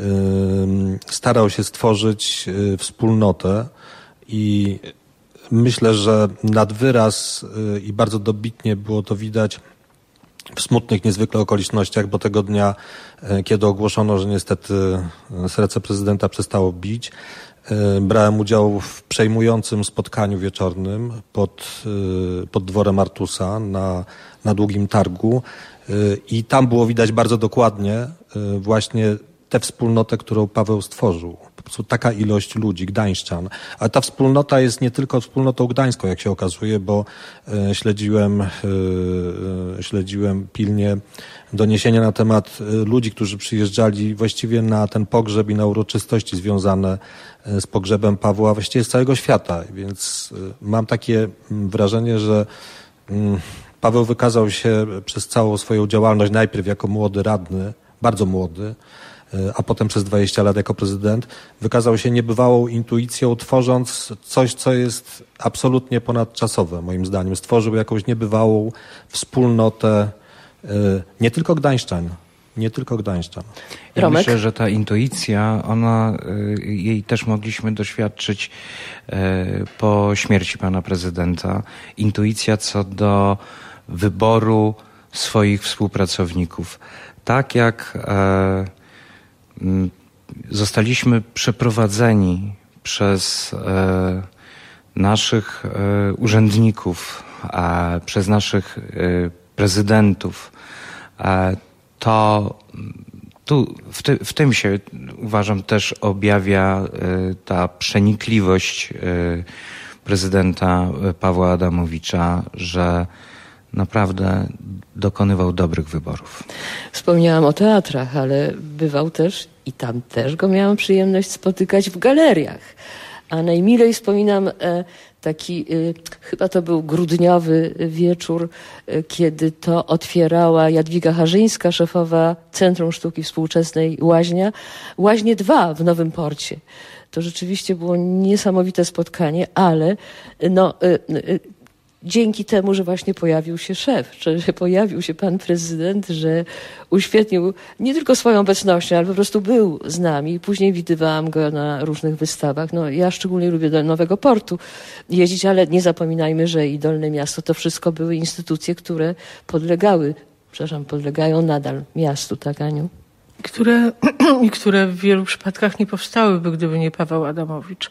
starał się stworzyć wspólnotę i myślę, że nad wyraz i bardzo dobitnie było to widać w smutnych niezwykle okolicznościach, bo tego dnia, kiedy ogłoszono, że niestety serce prezydenta przestało bić, brałem udział w przejmującym spotkaniu wieczornym pod, pod dworem Artusa na, na Długim Targu i tam było widać bardzo dokładnie właśnie tę wspólnotę, którą Paweł stworzył. Po prostu taka ilość ludzi, gdańszczan. Ale ta wspólnota jest nie tylko wspólnotą gdańską, jak się okazuje, bo e, śledziłem, e, śledziłem pilnie doniesienia na temat ludzi, którzy przyjeżdżali właściwie na ten pogrzeb i na uroczystości związane z pogrzebem Pawła, właściwie z całego świata. Więc e, mam takie wrażenie, że m, Paweł wykazał się przez całą swoją działalność najpierw jako młody radny, bardzo młody, a potem przez dwadzieścia lat jako prezydent, wykazał się niebywałą intuicją, tworząc coś, co jest absolutnie ponadczasowe, moim zdaniem. Stworzył jakąś niebywałą wspólnotę nie tylko gdańszczan, nie tylko gdańszczan. Ja myślę, że ta intuicja, ona, jej też mogliśmy doświadczyć po śmierci pana prezydenta. Intuicja co do wyboru swoich współpracowników. Tak jak zostaliśmy przeprowadzeni przez e, naszych e, urzędników, a przez naszych e, prezydentów, e, to tu, w, ty, w tym się uważam też objawia e, ta przenikliwość e, prezydenta Pawła Adamowicza, że naprawdę dokonywał dobrych wyborów. Wspomniałam o teatrach, ale bywał też i tam też go miałam przyjemność spotykać w galeriach. A najmilej wspominam e, taki, e, chyba to był grudniowy wieczór, e, kiedy to otwierała Jadwiga Harzyńska, szefowa Centrum Sztuki Współczesnej Łaźnia, Łaźnie dwa w Nowym Porcie. To rzeczywiście było niesamowite spotkanie, ale no... E, e, dzięki temu, że właśnie pojawił się szef, że pojawił się pan prezydent, że uświetnił nie tylko swoją obecnością, ale po prostu był z nami. Później widywałam go na różnych wystawach. No, ja szczególnie lubię do Nowego Portu jeździć, ale nie zapominajmy, że i Dolne Miasto to wszystko były instytucje, które podlegały przepraszam, podlegają nadal miastu, tak, Aniu? Które, i które w wielu przypadkach nie powstałyby, gdyby nie Paweł Adamowicz.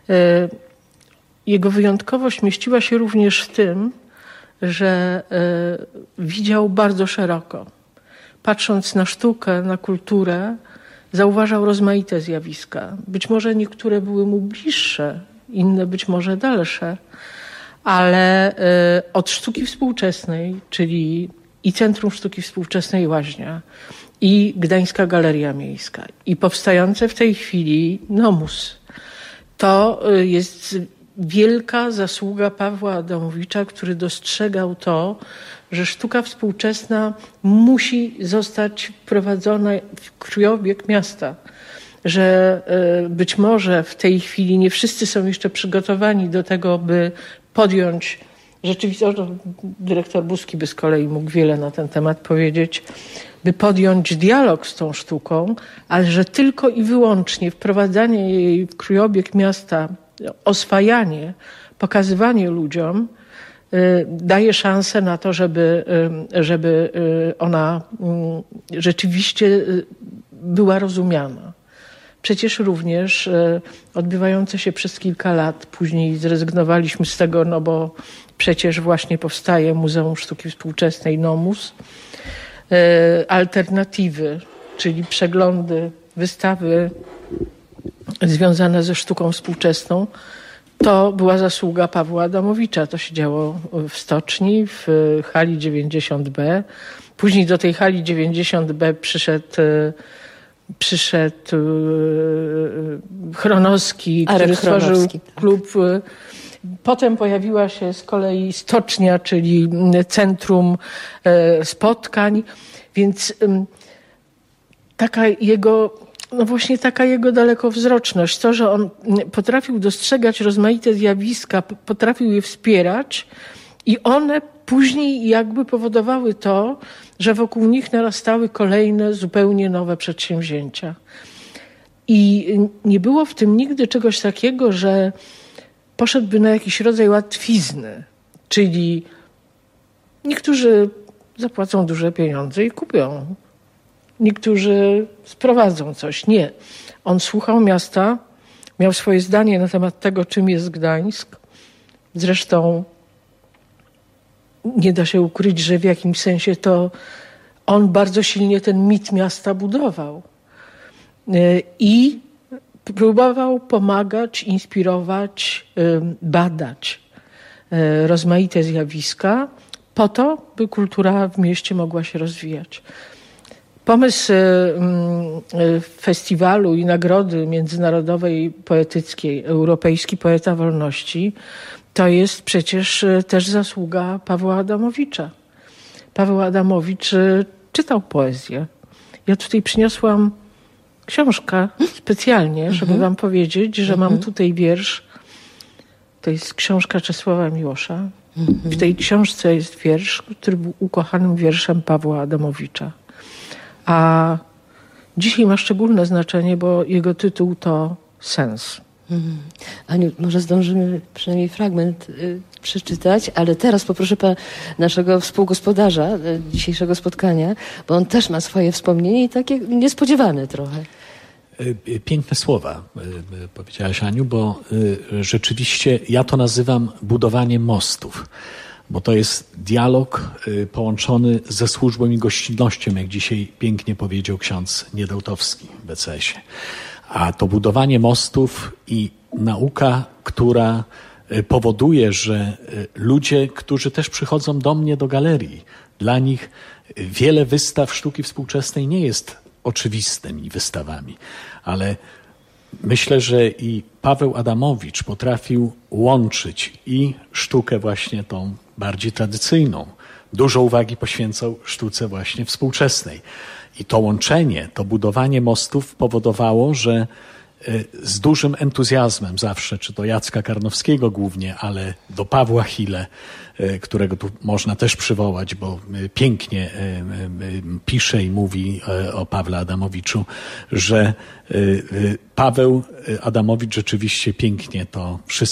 Jego wyjątkowość mieściła się również w tym, że widział bardzo szeroko. Patrząc na sztukę, na kulturę, zauważał rozmaite zjawiska. Być może niektóre były mu bliższe, inne być może dalsze, ale od sztuki współczesnej, czyli i Centrum Sztuki Współczesnej Łaźnia, i Gdańska Galeria Miejska, i powstające w tej chwili Nomus, to jest wielka zasługa Pawła Adamowicza, który dostrzegał to, że sztuka współczesna musi zostać wprowadzona w krwioobieg miasta, że być może w tej chwili nie wszyscy są jeszcze przygotowani do tego, by podjąć rzeczywiście, dyrektor Buski by z kolei mógł wiele na ten temat powiedzieć, by podjąć dialog z tą sztuką, ale że tylko i wyłącznie wprowadzanie jej w krwioobieg miasta, oswajanie, pokazywanie ludziom daje szansę na to, żeby, żeby ona rzeczywiście była rozumiana. Przecież również odbywające się przez kilka lat, później zrezygnowaliśmy z tego, no bo przecież właśnie powstaje Muzeum Sztuki Współczesnej Nomus, alternatywy, czyli przeglądy, wystawy związane ze sztuką współczesną, to była zasługa Pawła Adamowicza. To się działo w Stoczni, w hali dziewięćdziesiąt B. Później do tej hali dziewięćdziesiąt B przyszedł, przyszedł Chronowski, Arek który stworzył Chronowski, tak. klub. Potem pojawiła się z kolei Stocznia, czyli centrum spotkań, więc taka jego, no właśnie taka jego dalekowzroczność, to, że on potrafił dostrzegać rozmaite zjawiska, potrafił je wspierać i one później jakby powodowały to, że wokół nich narastały kolejne zupełnie nowe przedsięwzięcia. I nie było w tym nigdy czegoś takiego, że poszedłby na jakiś rodzaj łatwizny, czyli niektórzy zapłacą duże pieniądze i kupią. Niektórzy sprowadzą coś. Nie. On słuchał miasta, miał swoje zdanie na temat tego, czym jest Gdańsk. Zresztą nie da się ukryć, że w jakimś sensie to on bardzo silnie ten mit miasta budował. I próbował pomagać, inspirować, badać rozmaite zjawiska po to, by kultura w mieście mogła się rozwijać. Pomysł festiwalu i nagrody międzynarodowej poetyckiej Europejski Poeta Wolności to jest przecież też zasługa Pawła Adamowicza. Paweł Adamowicz czytał poezję. Ja tutaj przyniosłam książkę specjalnie, żeby wam powiedzieć, że mam tutaj wiersz. To jest książka Czesława Miłosza. W tej książce jest wiersz, który był ukochanym wierszem Pawła Adamowicza. A dzisiaj ma szczególne znaczenie, bo jego tytuł to Sens. Mhm. Aniu, może zdążymy przynajmniej fragment y, przeczytać, ale teraz poproszę pa, naszego współgospodarza y, dzisiejszego spotkania, bo on też ma swoje wspomnienie i takie niespodziewane trochę. Piękne słowa powiedziałaś, Aniu, bo rzeczywiście ja to nazywam budowaniem mostów, bo to jest dialog połączony ze służbą i gościnnością, jak dzisiaj pięknie powiedział ksiądz Niedełtowski w B C S-ie. A to budowanie mostów i nauka, która powoduje, że ludzie, którzy też przychodzą do mnie do galerii, dla nich wiele wystaw sztuki współczesnej nie jest oczywistymi wystawami, ale myślę, że i Paweł Adamowicz potrafił łączyć i sztukę właśnie tą bardziej tradycyjną. Dużo uwagi poświęcał sztuce właśnie współczesnej. I to łączenie, to budowanie mostów powodowało, że z dużym entuzjazmem zawsze, czy do Jacka Karnowskiego głównie, ale do Pawła Chile, którego tu można też przywołać, bo pięknie pisze i mówi o Pawle Adamowiczu, że Paweł Adamowicz rzeczywiście pięknie to wszystko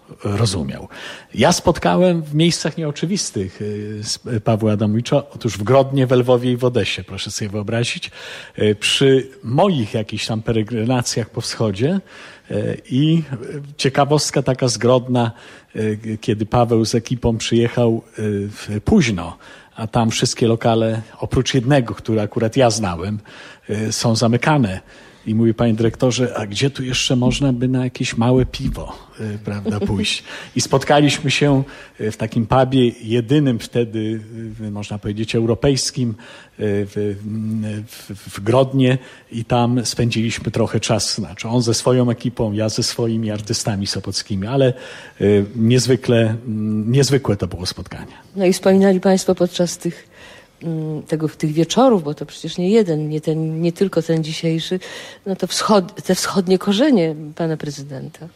rozumiał. Ja spotkałem w miejscach nieoczywistych Pawła Adamowicza, otóż w Grodnie, w Lwowie i w Odesie, proszę sobie wyobrazić, przy moich jakichś tam peregrinacjach po wschodzie. I ciekawostka taka z Grodna, kiedy Paweł z ekipą przyjechał późno, a tam wszystkie lokale, oprócz jednego, który akurat ja znałem, są zamykane. I mówi, panie dyrektorze, a gdzie tu jeszcze można by na jakieś małe piwo, prawda, pójść? I spotkaliśmy się w takim pubie, jedynym wtedy, można powiedzieć, europejskim w, w, w Grodnie i tam spędziliśmy trochę czasu. Znaczy on ze swoją ekipą, ja ze swoimi artystami sopockimi, ale niezwykle, niezwykłe to było spotkanie. No i wspominali państwo podczas tych tego, tych wieczorów, bo to przecież nie jeden, nie, ten, nie tylko ten dzisiejszy, no to wschod, te wschodnie korzenie pana prezydenta.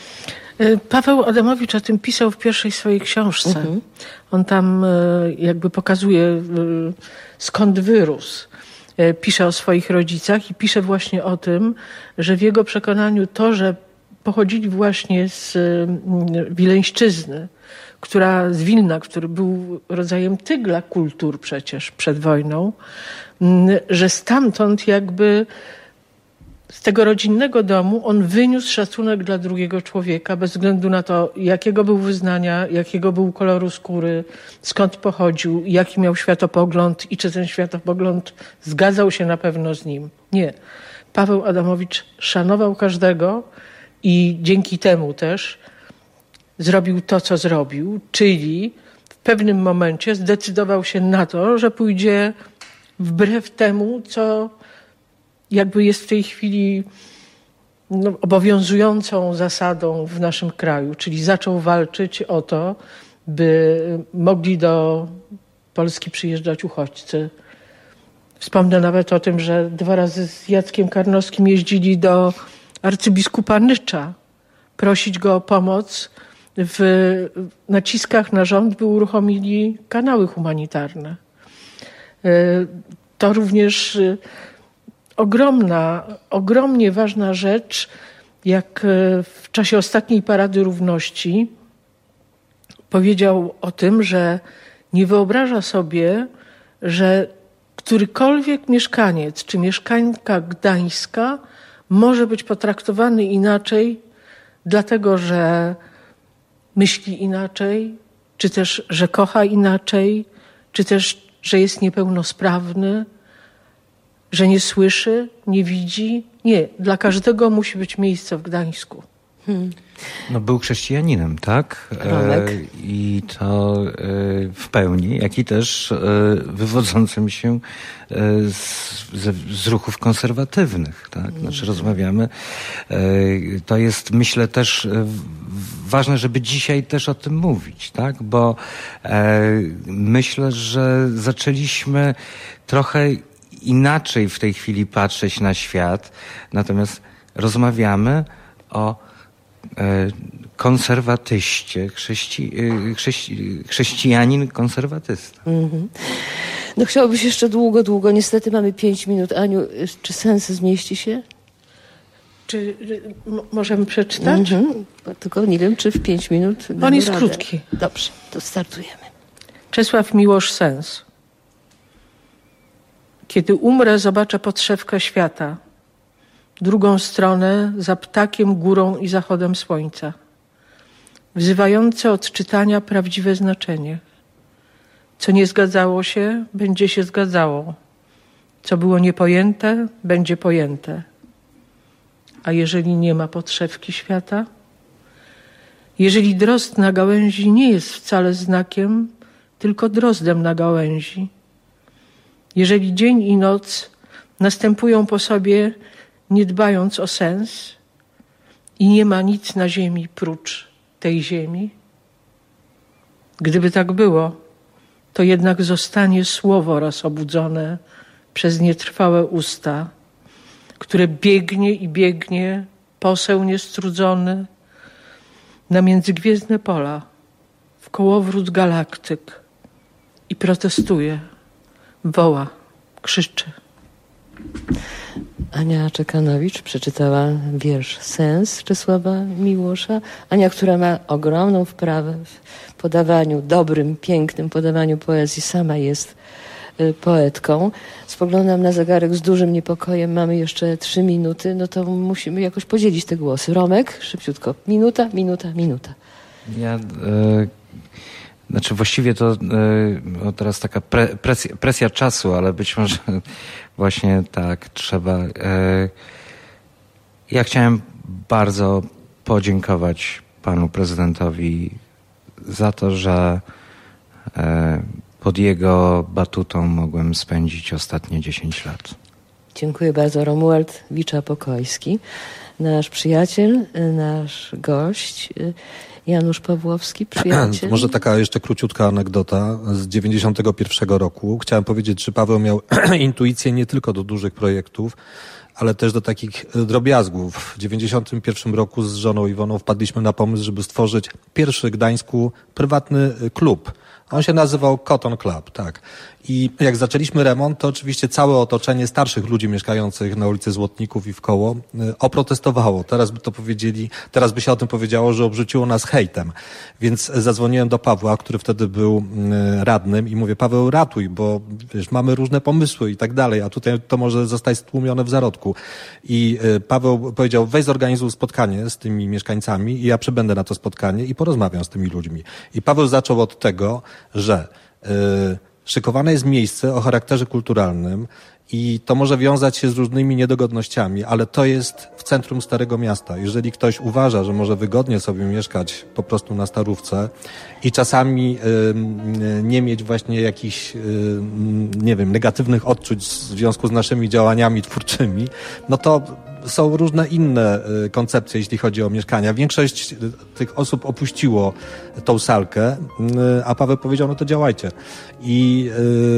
Paweł Adamowicz o tym pisał w pierwszej swojej książce. Mhm. On tam jakby pokazuje, skąd wyrósł. Pisze o swoich rodzicach i pisze właśnie o tym, że w jego przekonaniu to, że pochodzili właśnie z Wileńszczyzny, która z Wilna, który był rodzajem tygla kultur przecież przed wojną, że stamtąd jakby z tego rodzinnego domu on wyniósł szacunek dla drugiego człowieka bez względu na to, jakiego był wyznania, jakiego był koloru skóry, skąd pochodził, jaki miał światopogląd i czy ten światopogląd zgadzał się na pewno z nim. Nie. Paweł Adamowicz szanował każdego i dzięki temu też zrobił to, co zrobił, czyli w pewnym momencie zdecydował się na to, że pójdzie wbrew temu, co jakby jest w tej chwili no, obowiązującą zasadą w naszym kraju, czyli zaczął walczyć o to, by mogli do Polski przyjeżdżać uchodźcy. Wspomnę nawet o tym, że dwa razy z Jackiem Karnowskim jeździli do arcybiskupa Nycza prosić go o pomoc w naciskach na rząd, by uruchomili kanały humanitarne. To również ogromna, ogromnie ważna rzecz, jak w czasie ostatniej Parady Równości powiedział o tym, że nie wyobraża sobie, że którykolwiek mieszkaniec czy mieszkanka Gdańska może być potraktowany inaczej, dlatego że myśli inaczej, czy też, że kocha inaczej, czy też, że jest niepełnosprawny, że nie słyszy, nie widzi. Nie, dla każdego musi być miejsce w Gdańsku. Hmm. No był chrześcijaninem, tak? E, I to e, w pełni, jak i też e, wywodzącym się e, z, z ruchów konserwatywnych, tak? Znaczy rozmawiamy. E, to jest, myślę, też e, ważne, żeby dzisiaj też o tym mówić, tak? Bo e, myślę, że zaczęliśmy trochę inaczej w tej chwili patrzeć na świat, natomiast rozmawiamy o konserwatyście, chrześci, chrześci, chrześcijanin konserwatysta. Mm-hmm. No chciałoby się jeszcze długo, długo. Niestety mamy pięć minut. Aniu, czy sens zmieści się? Czy m- możemy przeczytać? Mm-hmm. Tylko nie wiem, czy w pięć minut. On jest radę. krótki. Dobrze, to startujemy. Czesław Miłosz Sens. Kiedy umrę, zobaczę podszewkę świata. Drugą stronę za ptakiem, górą i zachodem słońca. Wzywające od czytania prawdziwe znaczenie. Co nie zgadzało się, będzie się zgadzało. Co było niepojęte, będzie pojęte. A jeżeli nie ma podszewki świata? Jeżeli drozd na gałęzi nie jest wcale znakiem, tylko drozdem na gałęzi. Jeżeli dzień i noc następują po sobie, nie dbając o sens i nie ma nic na ziemi prócz tej ziemi? Gdyby tak było, to jednak zostanie słowo raz obudzone przez nietrwałe usta, które biegnie i biegnie, poseł niestrudzony, na międzygwiezdne pola, w kołowrót galaktyk i protestuje, woła, krzyczy. Ania Czekanowicz przeczytała wiersz Sens Czesława Miłosza. Ania, która ma ogromną wprawę w podawaniu, dobrym, pięknym podawaniu poezji, sama jest y, poetką. Spoglądam na zegarek z dużym niepokojem, mamy jeszcze trzy minuty, no to musimy jakoś podzielić te głosy. Romek, szybciutko, minuta, minuta, minuta. Ja... Y- Znaczy właściwie to y, teraz taka pre, presja, presja czasu, ale być może właśnie tak trzeba. Y, ja chciałem bardzo podziękować panu prezydentowi za to, że y, pod jego batutą mogłem spędzić ostatnie dziesięć lat. Dziękuję bardzo. Romuald Wicza-Pokojski, nasz przyjaciel, nasz gość. Janusz Pawłowski, przyjaciel. Może taka jeszcze króciutka anegdota z dziewięćdziesiątego pierwszego roku. Chciałem powiedzieć, że Paweł miał intuicję nie tylko do dużych projektów, ale też do takich drobiazgów. W dziewięćdziesiątym pierwszym roku z żoną Iwoną wpadliśmy na pomysł, żeby stworzyć pierwszy w Gdańsku prywatny klub. On się nazywał Cotton Club, tak. I jak zaczęliśmy remont, to oczywiście całe otoczenie starszych ludzi mieszkających na ulicy Złotników i wkoło y, oprotestowało. Teraz by to powiedzieli, teraz by się o tym powiedziało, że obrzuciło nas hejtem. Więc zadzwoniłem do Pawła, który wtedy był y, radnym i mówię, Paweł, ratuj, bo wiesz, mamy różne pomysły i tak dalej, a tutaj to może zostać stłumione w zarodku. I y, Paweł powiedział, weź zorganizuj spotkanie z tymi mieszkańcami i ja przybędę na to spotkanie i porozmawiam z tymi ludźmi. I Paweł zaczął od tego, że y, szykowane jest miejsce o charakterze kulturalnym i to może wiązać się z różnymi niedogodnościami, ale to jest w centrum Starego Miasta. Jeżeli ktoś uważa, że może wygodnie sobie mieszkać po prostu na Starówce i czasami y, nie mieć właśnie jakichś, y, nie wiem, negatywnych odczuć w związku z naszymi działaniami twórczymi, no to są różne inne koncepcje, jeśli chodzi o mieszkania. Większość tych osób opuściło tą salkę, a Paweł powiedział, no to działajcie. I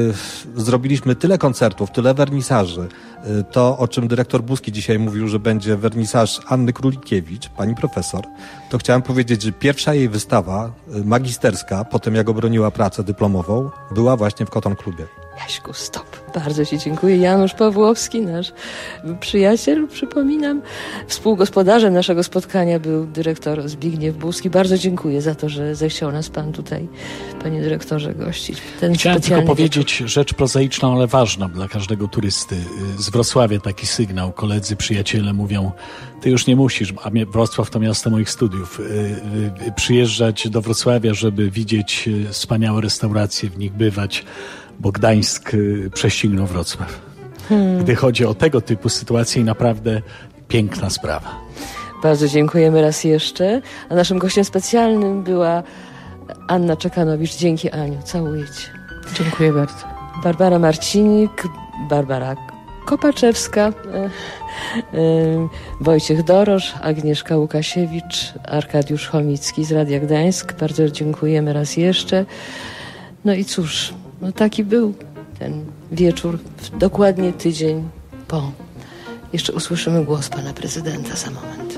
y, zrobiliśmy tyle koncertów, tyle wernisaży. Y, to, o czym dyrektor Buski dzisiaj mówił, że będzie wernisaż Anny Królikiewicz, pani profesor, to chciałem powiedzieć, że pierwsza jej wystawa magisterska, po tym jak obroniła pracę dyplomową, była właśnie w Cotton Clubie. Jaśku, stop. Bardzo ci dziękuję. Janusz Pawłowski, nasz przyjaciel, przypominam. Współgospodarzem naszego spotkania był dyrektor Zbigniew Buski. Bardzo dziękuję za to, że zechciał nas pan tutaj, panie dyrektorze, gościć. Ten Chciałem tylko powiedzieć wieczór. rzecz prozaiczną, ale ważną dla każdego turysty. Z Wrocławia taki sygnał. Koledzy, przyjaciele mówią, ty już nie musisz, a Wrocław to miasto moich studiów, przyjeżdżać do Wrocławia, żeby widzieć wspaniałe restauracje, w nich bywać, bo Gdańsk prześcignął Wrocław. Hmm. Gdy chodzi o tego typu sytuacje, naprawdę piękna sprawa. Bardzo dziękujemy raz jeszcze. A naszym gościem specjalnym była Anna Czekanowicz. Dzięki, Aniu. Całuję cię. Dziękuję bardzo. Barbara Marcinik, Barbara Kopaczewska, e, e, Wojciech Dorosz, Agnieszka Łukasiewicz, Arkadiusz Chomicki z Radia Gdańsk. Bardzo dziękujemy raz jeszcze. No i cóż, no taki był ten wieczór, dokładnie tydzień po. Jeszcze usłyszymy głos pana prezydenta za moment.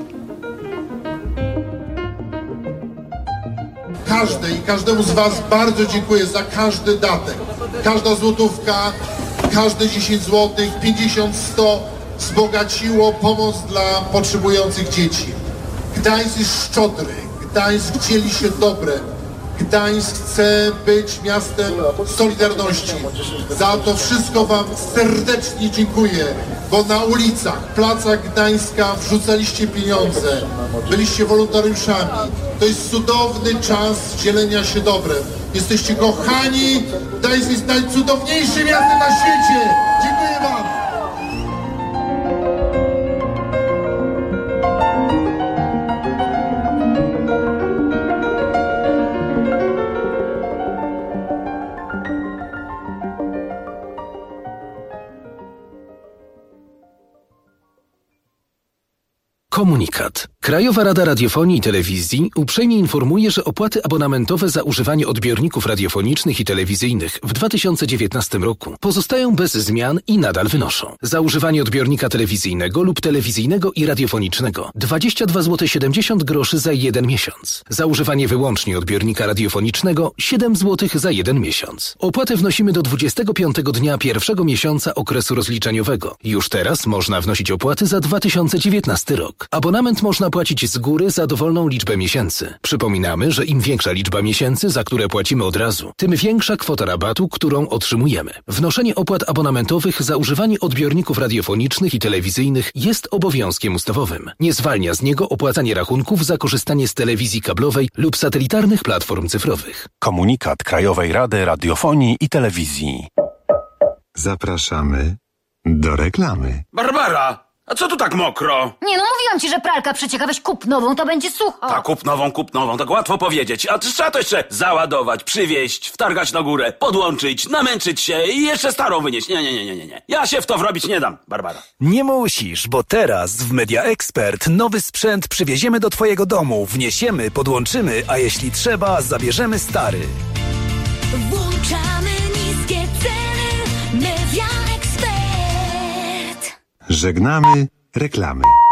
Każdej i każdemu z was bardzo dziękuję za każdy datek. Każda złotówka, każde dziesięć złotych, pięćdziesiąt, sto wzbogaciło pomoc dla potrzebujących dzieci. Gdańsk jest szczodry, Gdańsk dzieli się dobrem. Gdańsk chce być miastem solidarności. Za to wszystko wam serdecznie dziękuję, bo na ulicach, placach Gdańska wrzucaliście pieniądze, byliście wolontariuszami. To jest cudowny czas dzielenia się dobrem. Jesteście kochani, Gdańsk jest najcudowniejszym miastem na świecie. Dziękuję wam. Komu Komunikat. Krajowa Rada Radiofonii i Telewizji uprzejmie informuje, że opłaty abonamentowe za używanie odbiorników radiofonicznych i telewizyjnych w dwa tysiące dziewiętnastym roku pozostają bez zmian i nadal wynoszą. Za używanie odbiornika telewizyjnego lub telewizyjnego i radiofonicznego dwadzieścia dwa złote siedemdziesiąt groszy za jeden miesiąc. Za używanie wyłącznie odbiornika radiofonicznego siedem złotych za jeden miesiąc. Opłatę wnosimy do dwudziestego piątego dnia pierwszego miesiąca okresu rozliczeniowego. Już teraz można wnosić opłaty za dwa tysiące dziewiętnasty rok. Abonament można płacić z góry za dowolną liczbę miesięcy. Przypominamy, że im większa liczba miesięcy, za które płacimy od razu, tym większa kwota rabatu, którą otrzymujemy. Wnoszenie opłat abonamentowych za używanie odbiorników radiofonicznych i telewizyjnych jest obowiązkiem ustawowym. Nie zwalnia z niego opłacanie rachunków za korzystanie z telewizji kablowej lub satelitarnych platform cyfrowych. Komunikat Krajowej Rady Radiofonii i Telewizji. Zapraszamy do reklamy. Barbara! A co tu tak mokro? Nie no, mówiłam ci, że pralka przecieka, weź kup nową, to będzie sucho. Tak, kup nową, kup nową, tak łatwo powiedzieć. A trzeba to jeszcze załadować, przywieźć, wtargać na górę, podłączyć, namęczyć się i jeszcze starą wynieść. Nie, nie, nie, nie, nie, nie. Ja się w to wrobić nie dam, Barbara. Nie musisz, bo teraz w Media Expert nowy sprzęt przywieziemy do twojego domu, wniesiemy, podłączymy, a jeśli trzeba, zabierzemy stary. Włączamy niskie ceny. Media Expert. Żegnamy reklamy.